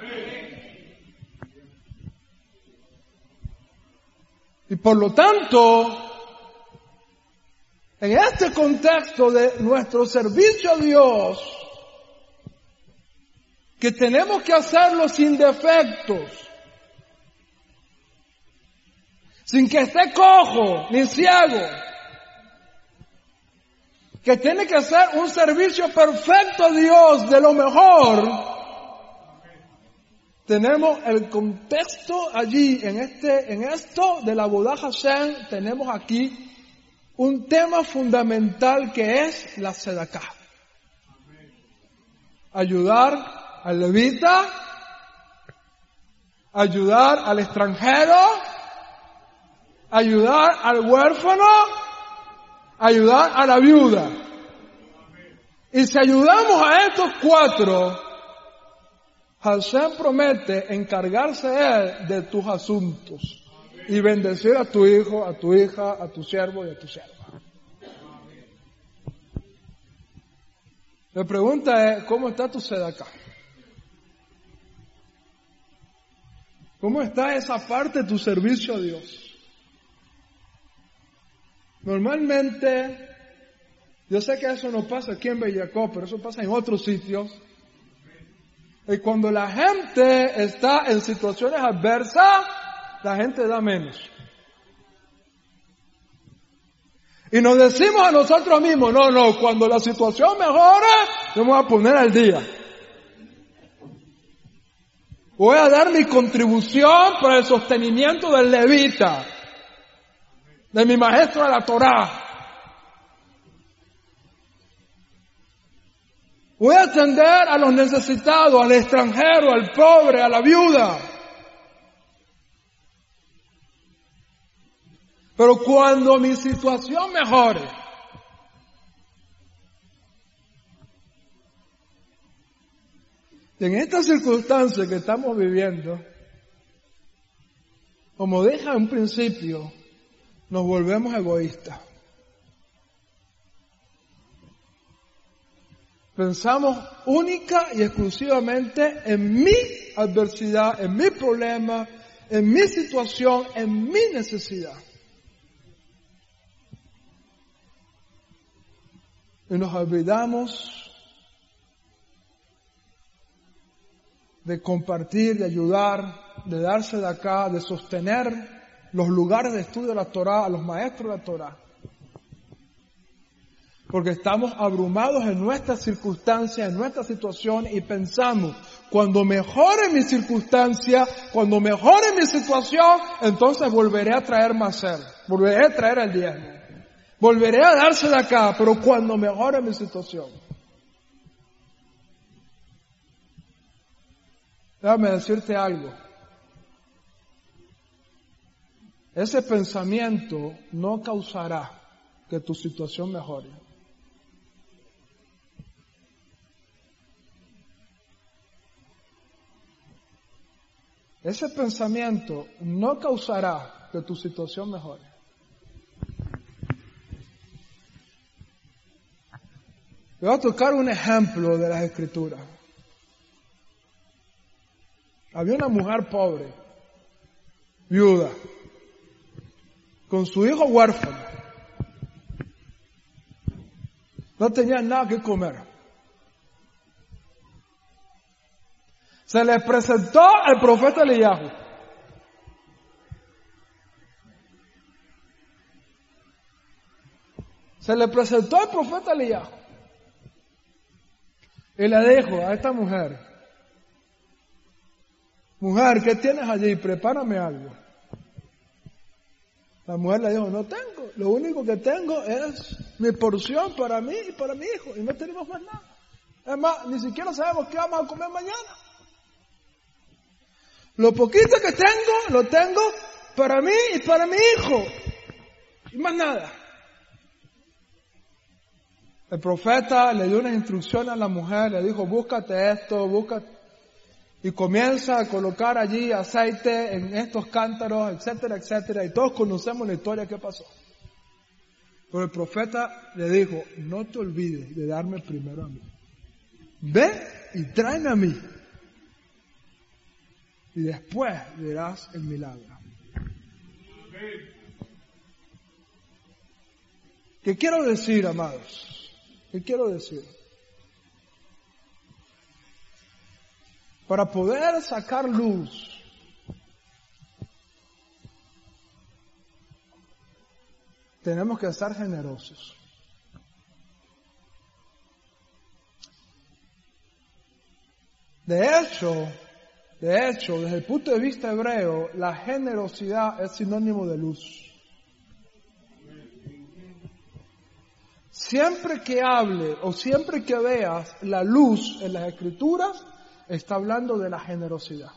Y por lo tanto, en este contexto de nuestro servicio a Dios, que tenemos que hacerlo sin defectos, sin que esté cojo ni ciego, que tiene que ser un servicio perfecto a Dios, de lo mejor, tenemos el contexto allí, en este, en esto de la Avodat Hashem, tenemos aquí un tema fundamental que es la Sedaká. Ayudar al levita, ayudar al extranjero, ayudar al huérfano, ayudar a la viuda. Y si ayudamos a estos cuatro, Hashem promete encargarse él de tus asuntos y bendecir a tu hijo, a tu hija, a tu siervo y a tu sierva. La pregunta es, ¿cómo está tu sedaká? ¿Cómo está esa parte de tu servicio a Dios? Normalmente, yo sé que eso no pasa aquí en Bellacó, pero eso pasa en otros sitios. Y cuando la gente está en situaciones adversas, la gente da menos. Y nos decimos a nosotros mismos, no, no, cuando la situación mejore, yo me voy a poner al día. Voy a dar mi contribución para el sostenimiento del levita, de mi maestro de la Torá. Voy a atender a los necesitados, al extranjero, al pobre, a la viuda. Pero cuando mi situación mejore, en estas circunstancias que estamos viviendo, como dije en un principio, nos volvemos egoístas. Pensamos única y exclusivamente en mi adversidad, en mi problema, en mi situación, en mi necesidad. Y nos olvidamos de compartir, de ayudar, de darse de acá, de sostener los lugares de estudio de la Torá, a los maestros de la Torá. Porque estamos abrumados en nuestras circunstancias, en nuestra situación y pensamos, cuando mejore mi circunstancia, cuando mejore mi situación, entonces volveré a traer más ser, volveré a traer el diezmo, volveré a darse de acá, pero cuando mejore mi situación. Déjame decirte algo. Ese pensamiento no causará que tu situación mejore. Ese pensamiento no causará que tu situación mejore. Voy a tocar un ejemplo de las Escrituras. Había una mujer pobre, viuda, con su hijo huérfano. No tenía nada que comer. Se les presentó el profeta Eliyahu. Se le presentó el profeta Eliyahu. Y le dijo a esta mujer, mujer, ¿qué tienes allí? Prepárame algo. La mujer le dijo, no tengo. Lo único que tengo es mi porción para mí y para mi hijo. Y no tenemos más nada. Es más, ni siquiera sabemos qué vamos a comer mañana. Lo poquito que tengo, lo tengo para mí y para mi hijo. Y más nada. El profeta le dio una instrucción a la mujer, le dijo, búscate esto, búscate. Y comienza a colocar allí aceite en estos cántaros, etcétera, etcétera. Y todos conocemos la historia que pasó. Pero el profeta le dijo, no te olvides de darme primero a mí. Ve y tráeme a mí. Y después verás el milagro. ¿Qué quiero decir, amados? ¿Qué quiero decir? Para poder sacar luz, tenemos que ser generosos. De hecho, de hecho, desde el punto de vista hebreo, la generosidad es sinónimo de luz. Siempre que hable o siempre que veas la luz en las Escrituras, está hablando de la generosidad.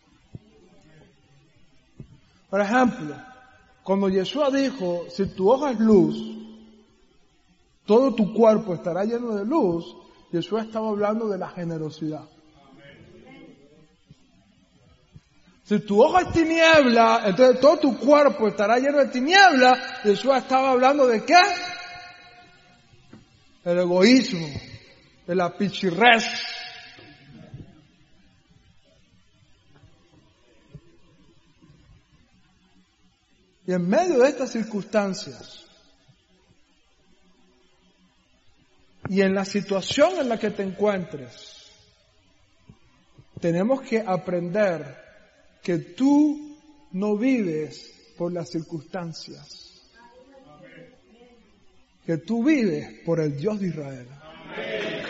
Por ejemplo, cuando Yeshua dijo, si tu ojo es luz, todo tu cuerpo estará lleno de luz, Yeshua estaba hablando de la generosidad. Si tu ojo es tiniebla, entonces todo tu cuerpo estará lleno de tiniebla, Yeshua estaba hablando de ¿qué? El egoísmo, de la pichirrez. Y en medio de estas circunstancias, y en la situación en la que te encuentres, tenemos que aprender que tú no vives por las circunstancias. Que tú vives por el Dios de Israel. Amén.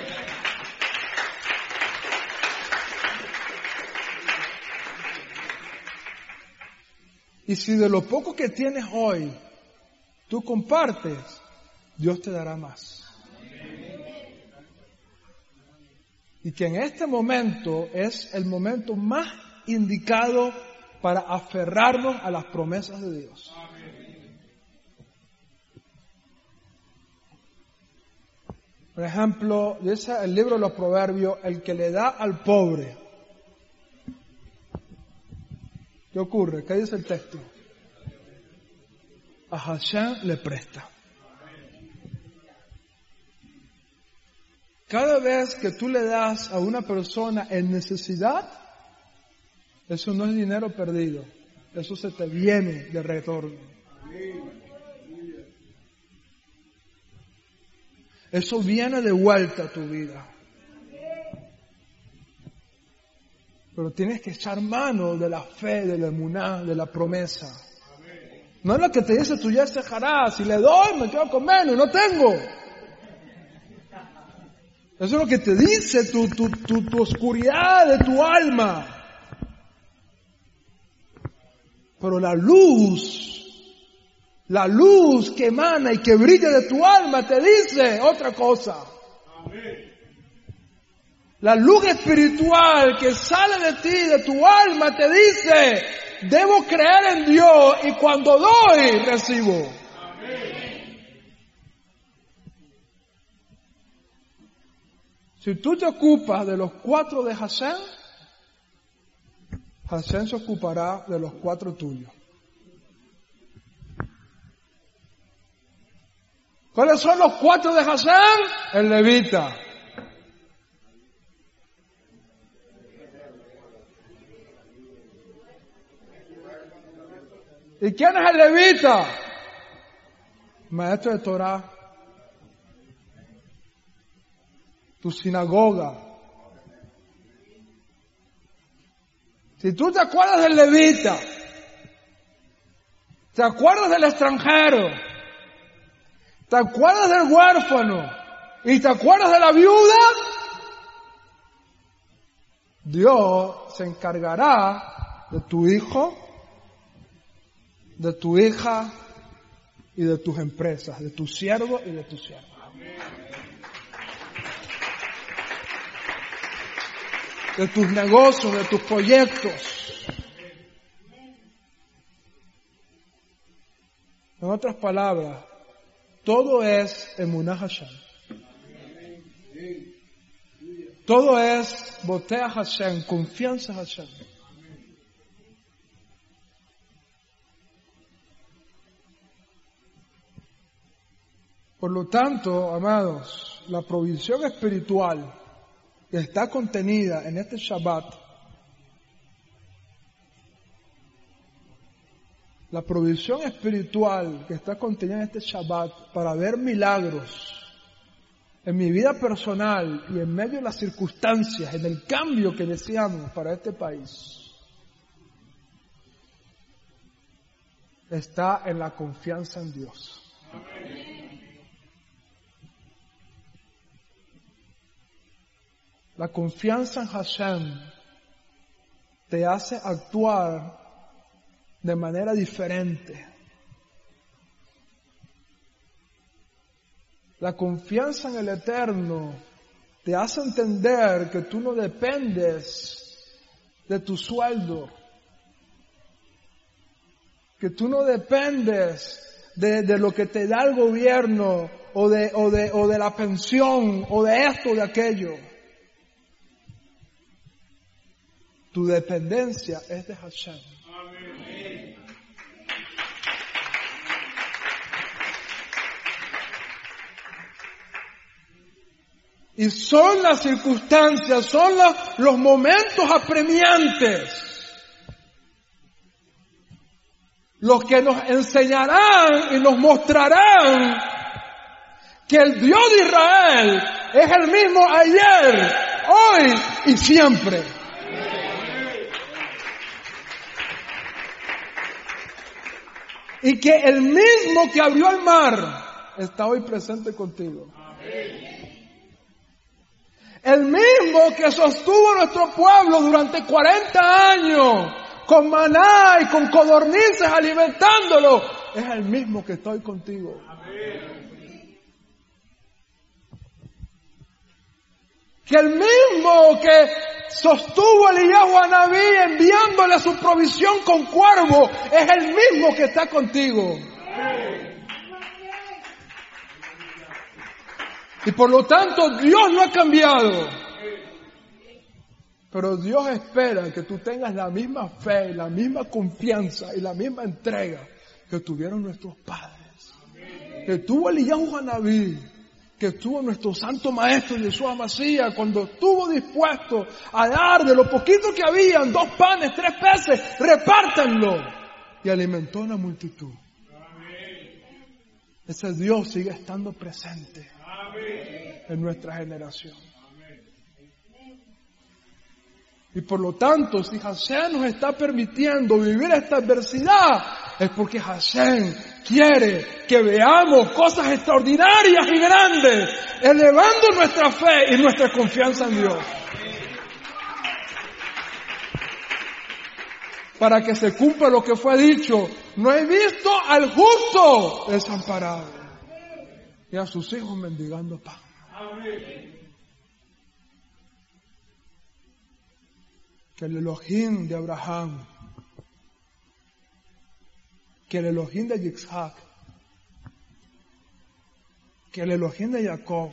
Y si de lo poco que tienes hoy, tú compartes, Dios te dará más. Y que en este momento es el momento más indicado para aferrarnos a las promesas de Dios. Por ejemplo, dice el libro de los Proverbios, el que le da al pobre. ¿Qué ocurre? ¿Qué dice el texto? A Hashem le presta. Cada vez que tú le das a una persona en necesidad, eso no es dinero perdido. Eso se te viene de retorno. Eso viene de vuelta a tu vida. Pero tienes que echar mano de la fe, de la emuná, de la promesa. No es lo que te dice tu Yetzer Hará, si le doy me quedo con menos, no tengo. Eso es lo que te dice tu, tu, tu, tu oscuridad de tu alma. Pero la luz, la luz que emana y que brilla de tu alma te dice otra cosa. La luz espiritual que sale de ti, de tu alma, te dice, debo creer en Dios y cuando doy, recibo. Si tú te ocupas de los cuatro de Hashem, Hashem se ocupará de los cuatro tuyos. ¿Cuáles son los cuatro de Hashem? El levita. ¿Y quién es el levita? Maestro de Torah. Tu sinagoga. Si tú te acuerdas del levita, te acuerdas del extranjero, te acuerdas del huérfano y te acuerdas de la viuda, Dios se encargará de tu hijo, de tu hija y de tus empresas, de tu siervo y de tu sierva. De tus negocios, de tus proyectos. En otras palabras, todo es Emunah Hashem. Todo es Botea Hashem, confianza Hashem. Por lo tanto, amados, la provisión espiritual que está contenida en este Shabbat, la provisión espiritual que está contenida en este Shabbat para ver milagros en mi vida personal y en medio de las circunstancias, en el cambio que deseamos para este país, está en la confianza en Dios. La confianza en Hashem te hace actuar de manera diferente. La confianza en el Eterno te hace entender que tú no dependes de tu sueldo, que tú no dependes de, de lo que te da el gobierno o de, o de, o de la pensión o de esto o de aquello. Tu dependencia es de Hashem. Amén. Y son las circunstancias, son los, los momentos apremiantes los que nos enseñarán y nos mostrarán que el Dios de Israel es el mismo ayer, hoy y siempre. Y que el mismo que abrió el mar está hoy presente contigo. El mismo que sostuvo a nuestro pueblo durante cuarenta años con maná y con codornices alimentándolo, es el mismo que está hoy contigo. Que el mismo que sostuvo a Eliyahu Anabí enviándole su provisión con cuervo, es el mismo que está contigo. Y por lo tanto Dios no ha cambiado. Pero Dios espera que tú tengas la misma fe, la misma confianza y la misma entrega que tuvieron nuestros padres. Que tuvo Eliyahu Anabí, que tuvo nuestro santo maestro Yeshua Mashiach, cuando estuvo dispuesto a dar de lo poquito que habían, dos panes, tres peces, repártanlo. Y alimentó a una multitud. Ese Dios sigue estando presente en nuestra generación. Y por lo tanto, si Hashem nos está permitiendo vivir esta adversidad, es porque Hashem quiere que veamos cosas extraordinarias y grandes, elevando nuestra fe y nuestra confianza en Dios. Para que se cumpla lo que fue dicho, no he visto al justo desamparado y a sus hijos mendigando pan. Que el Elohim de Abraham, que el Elohim de Yitzhak, que el Elohim de Jacob,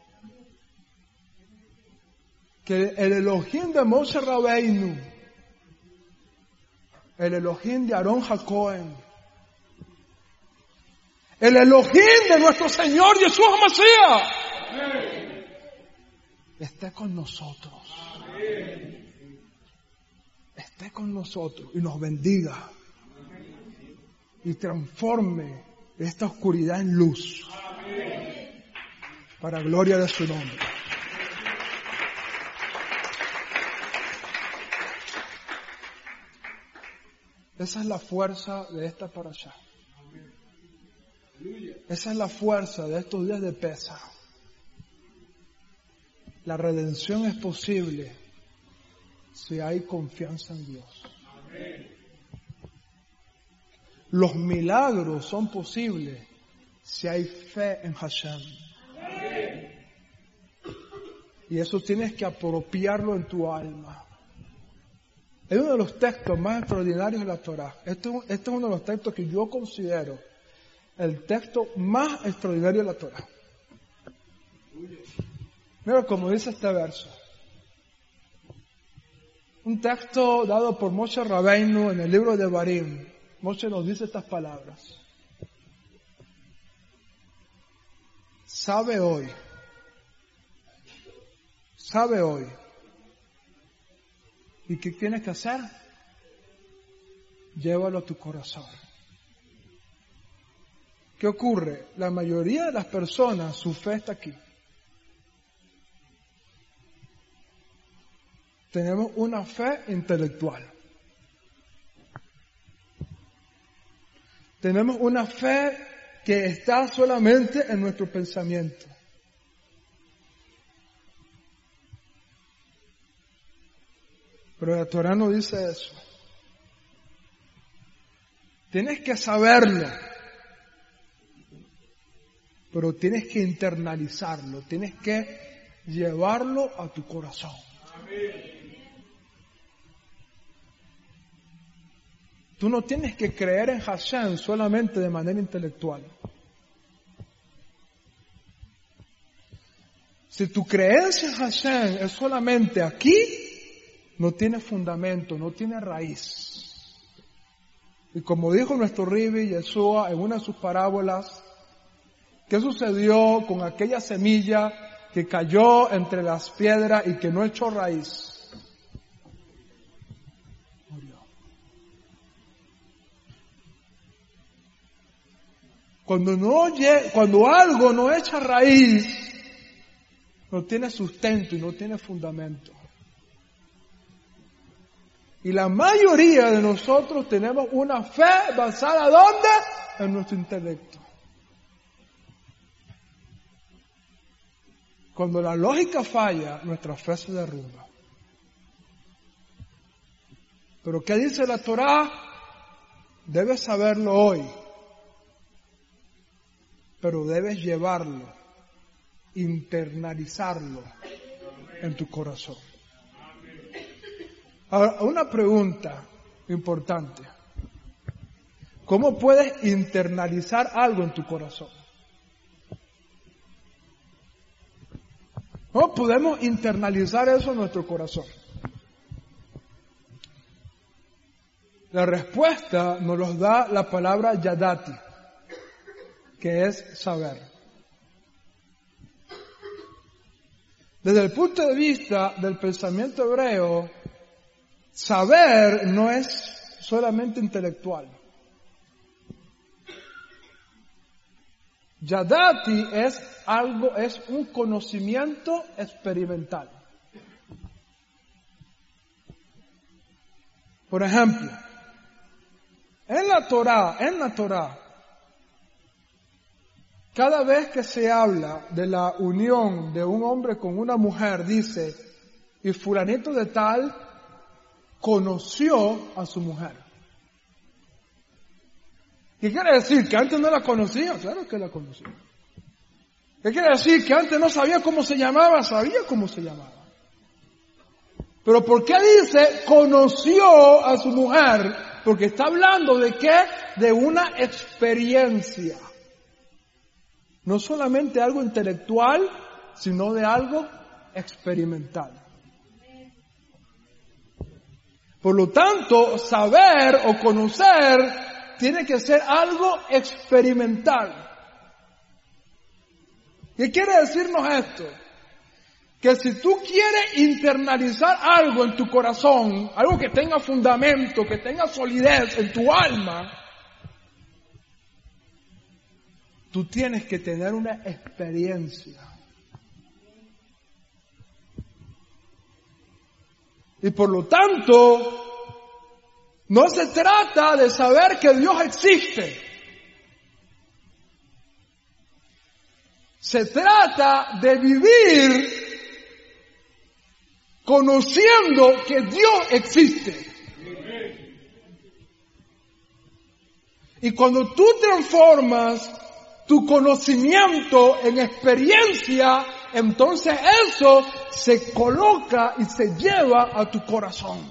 que el Elohim de Moshe Rabbeinu, el Elohim de Aarón Jacob, el Elohim de nuestro Señor Jesús Mashiach, esté con nosotros. Esté con nosotros y nos bendiga y transforme esta oscuridad en luz para gloria de su nombre. Esa es la fuerza de esta parashá. Esa es la fuerza de estos días de Pesaj. La redención es posible si hay confianza en Dios. Los milagros son posibles si hay fe en Hashem. Y eso tienes que apropiarlo en tu alma. Es uno de los textos más extraordinarios de la Torá. Este, este es uno de los textos que yo considero el texto más extraordinario de la Torá. Mira cómo dice este verso. Un texto dado por Moshe Rabbeinu en el libro de Barim. Moshe nos dice estas palabras. Sabe hoy, sabe hoy. ¿Y qué tienes que hacer? Llévalo a tu corazón. ¿Qué ocurre? La mayoría de las personas, su fe está aquí. Tenemos una fe intelectual. Tenemos una fe que está solamente en nuestro pensamiento. Pero la Torah no dice eso. Tienes que saberlo, pero tienes que internalizarlo, tienes que llevarlo a tu corazón. Tú no tienes que creer en Hashem solamente de manera intelectual. Si tu creencia en Hashem es solamente aquí, no tiene fundamento, no tiene raíz. Y como dijo nuestro Rabbi Yeshua en una de sus parábolas, ¿qué sucedió con aquella semilla que cayó entre las piedras y que no echó raíz? Murió. Cuando, no, cuando algo no echa raíz, no tiene sustento y no tiene fundamento. Y la mayoría de nosotros tenemos una fe basada ¿dónde? En nuestro intelecto. Cuando la lógica falla, nuestra fe se derrumba. Pero ¿qué dice la Torá? Debes saberlo hoy, pero debes llevarlo, internalizarlo en tu corazón. Ahora, una pregunta importante. ¿Cómo puedes internalizar algo en tu corazón? ¿Cómo podemos internalizar eso en nuestro corazón? La respuesta nos los da la palabra yadati, que es saber. Desde el punto de vista del pensamiento hebreo, saber no es solamente intelectual. Yadati es algo, es un conocimiento experimental. Por ejemplo, En la Torá, en la Torá, cada vez que se habla de la unión de un hombre con una mujer, dice, y fulanito de tal conoció a su mujer. ¿Qué quiere decir? ¿Que antes no la conocía? Claro que la conocía. ¿Qué quiere decir? ¿Que antes no sabía cómo se llamaba? Sabía cómo se llamaba. Pero ¿por qué dice conoció a su mujer? Porque está hablando de qué? De una experiencia. No solamente algo intelectual, sino de algo experimental. Por lo tanto, saber o conocer tiene que ser algo experimental. ¿Qué quiere decirnos esto? Que si tú quieres internalizar algo en tu corazón, algo que tenga fundamento, que tenga solidez en tu alma, tú tienes que tener una experiencia. Y por lo tanto, no se trata de saber que Dios existe. Se trata de vivir conociendo que Dios existe. Y cuando tú transformas tu conocimiento en experiencia, entonces eso se coloca y se lleva a tu corazón.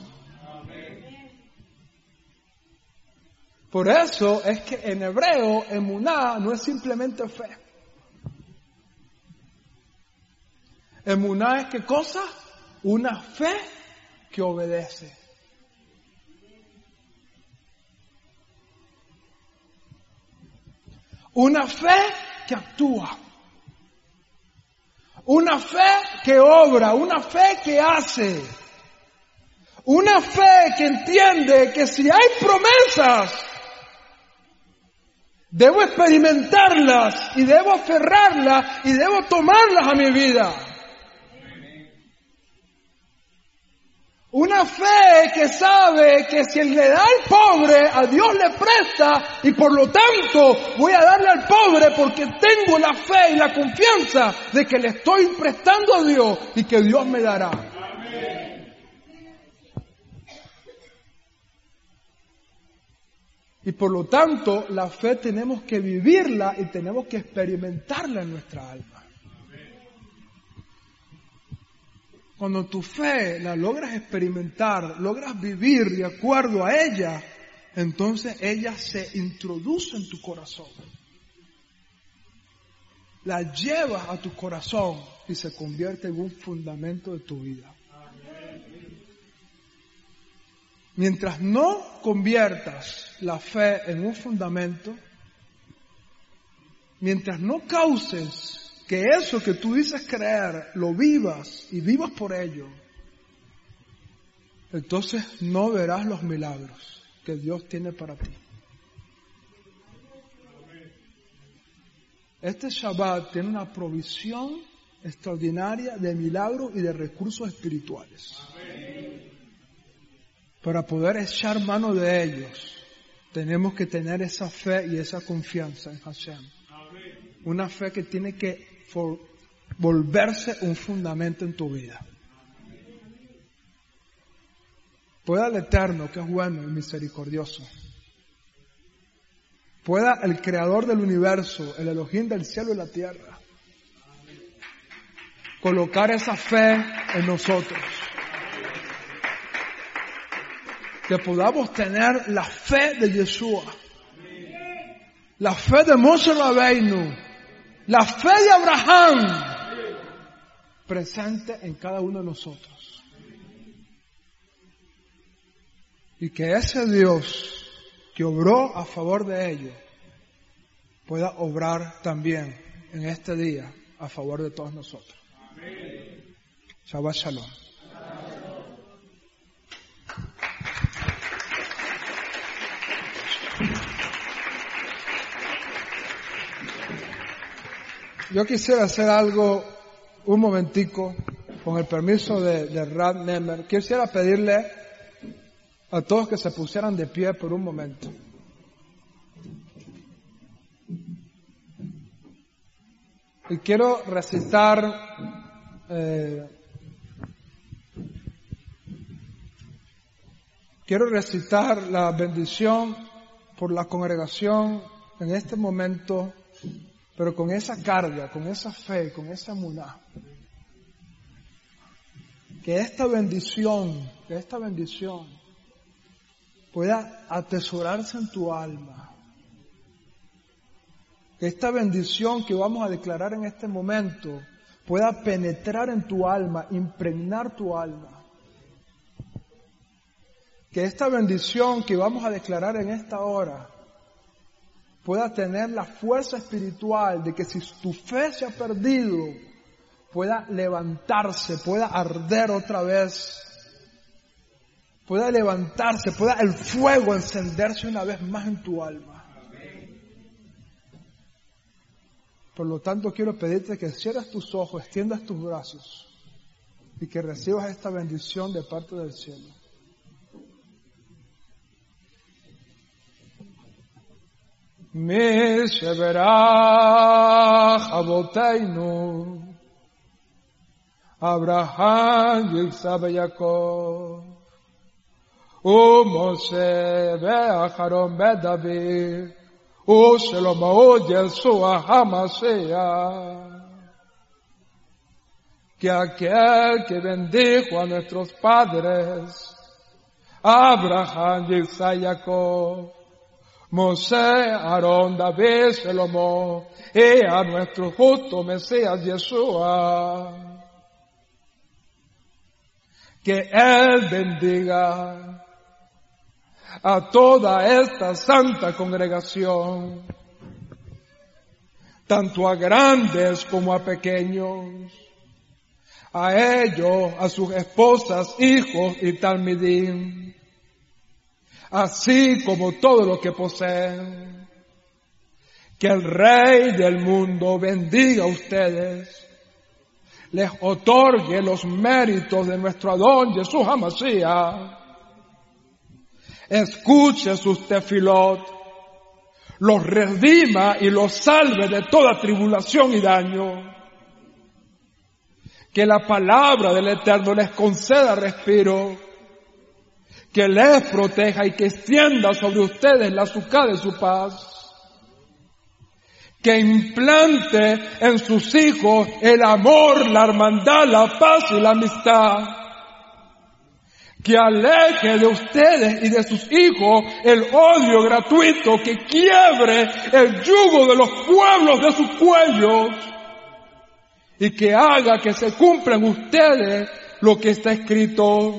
Por eso es que en hebreo, emuná no es simplemente fe. Emuná es ¿qué cosa? Una fe que obedece. Una fe que actúa. Una fe que obra, una fe que hace. Una fe que entiende que si hay promesas, debo experimentarlas y debo aferrarlas y debo tomarlas a mi vida. Una fe que sabe que si le da al pobre, a Dios le presta y por lo tanto voy a darle al pobre porque tengo la fe y la confianza de que le estoy prestando a Dios y que Dios me dará. Amén. Y por lo tanto, la fe tenemos que vivirla y tenemos que experimentarla en nuestra alma. Cuando tu fe la logras experimentar, logras vivir de acuerdo a ella, entonces ella se introduce en tu corazón. La llevas a tu corazón y se convierte en un fundamento de tu vida. Mientras no conviertas la fe en un fundamento, mientras no causes que eso que tú dices creer, lo vivas y vivas por ello, entonces no verás los milagros que Dios tiene para ti. Este Shabbat tiene una provisión extraordinaria de milagros y de recursos espirituales. Para poder echar mano de ellos, tenemos que tener esa fe y esa confianza en Hashem. Una fe que tiene que For volverse un fundamento en tu vida. Pueda el Eterno, que es bueno y misericordioso, pueda el Creador del universo, el Elohim del cielo y la tierra, colocar esa fe en nosotros. Que podamos tener la fe de Yeshua, la fe de Moshe Rabbeinu, la fe de Abraham presente en cada uno de nosotros. Y que ese Dios que obró a favor de ellos pueda obrar también en este día a favor de todos nosotros. Shabbat Shalom. Yo quisiera hacer algo un momentico, con el permiso de, de Rad Nemer. Quisiera pedirle a todos que se pusieran de pie por un momento. Y quiero recitar eh, quiero recitar la bendición por la congregación en este momento, pero con esa carga, con esa fe, con esa emuná. Que esta bendición, que esta bendición pueda atesorarse en tu alma. Que esta bendición que vamos a declarar en este momento pueda penetrar en tu alma, impregnar tu alma. Que esta bendición que vamos a declarar en esta hora pueda tener la fuerza espiritual de que si tu fe se ha perdido, pueda levantarse, pueda arder otra vez, pueda levantarse, pueda el fuego encenderse una vez más en tu alma. Por lo tanto, quiero pedirte que cierres tus ojos, extiendas tus brazos y que recibas esta bendición de parte del cielo. Mi sheberach avoteinu Abraham, Yitzhak וيעקב ומשה ואחרון ודוד ושלמה ישוע המשיח. Que aquel que bendijo a nuestros padres, Abraham, Yitzhak, Jacob, Mosé, Aarón, David, Salomón, y a nuestro justo Mesías Yeshua, que Él bendiga a toda esta santa congregación, tanto a grandes como a pequeños, a ellos, a sus esposas, hijos y talmidim, así como todo lo que poseen. Que el Rey del mundo bendiga a ustedes, les otorgue los méritos de nuestro Adón Jesús HaMashiach, escuche sus tefilot, los redima y los salve de toda tribulación y daño. Que la palabra del Eterno les conceda respiro, que les proteja y que extienda sobre ustedes la azúcar de su paz. Que implante en sus hijos el amor, la hermandad, la paz y la amistad. Que aleje de ustedes y de sus hijos el odio gratuito, que quiebre el yugo de los pueblos de sus cuellos. Y que haga que se cumpla en ustedes lo que está escrito.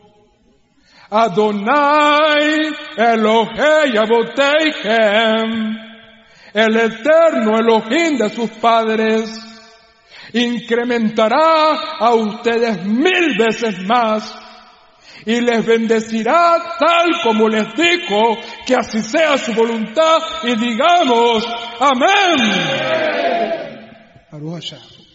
Adonai Elohei Avoteihem, el eterno Elohim de sus padres, incrementará a ustedes mil veces más y les bendecirá tal como les dijo, que así sea su voluntad, y digamos amén. Baruch Hashem.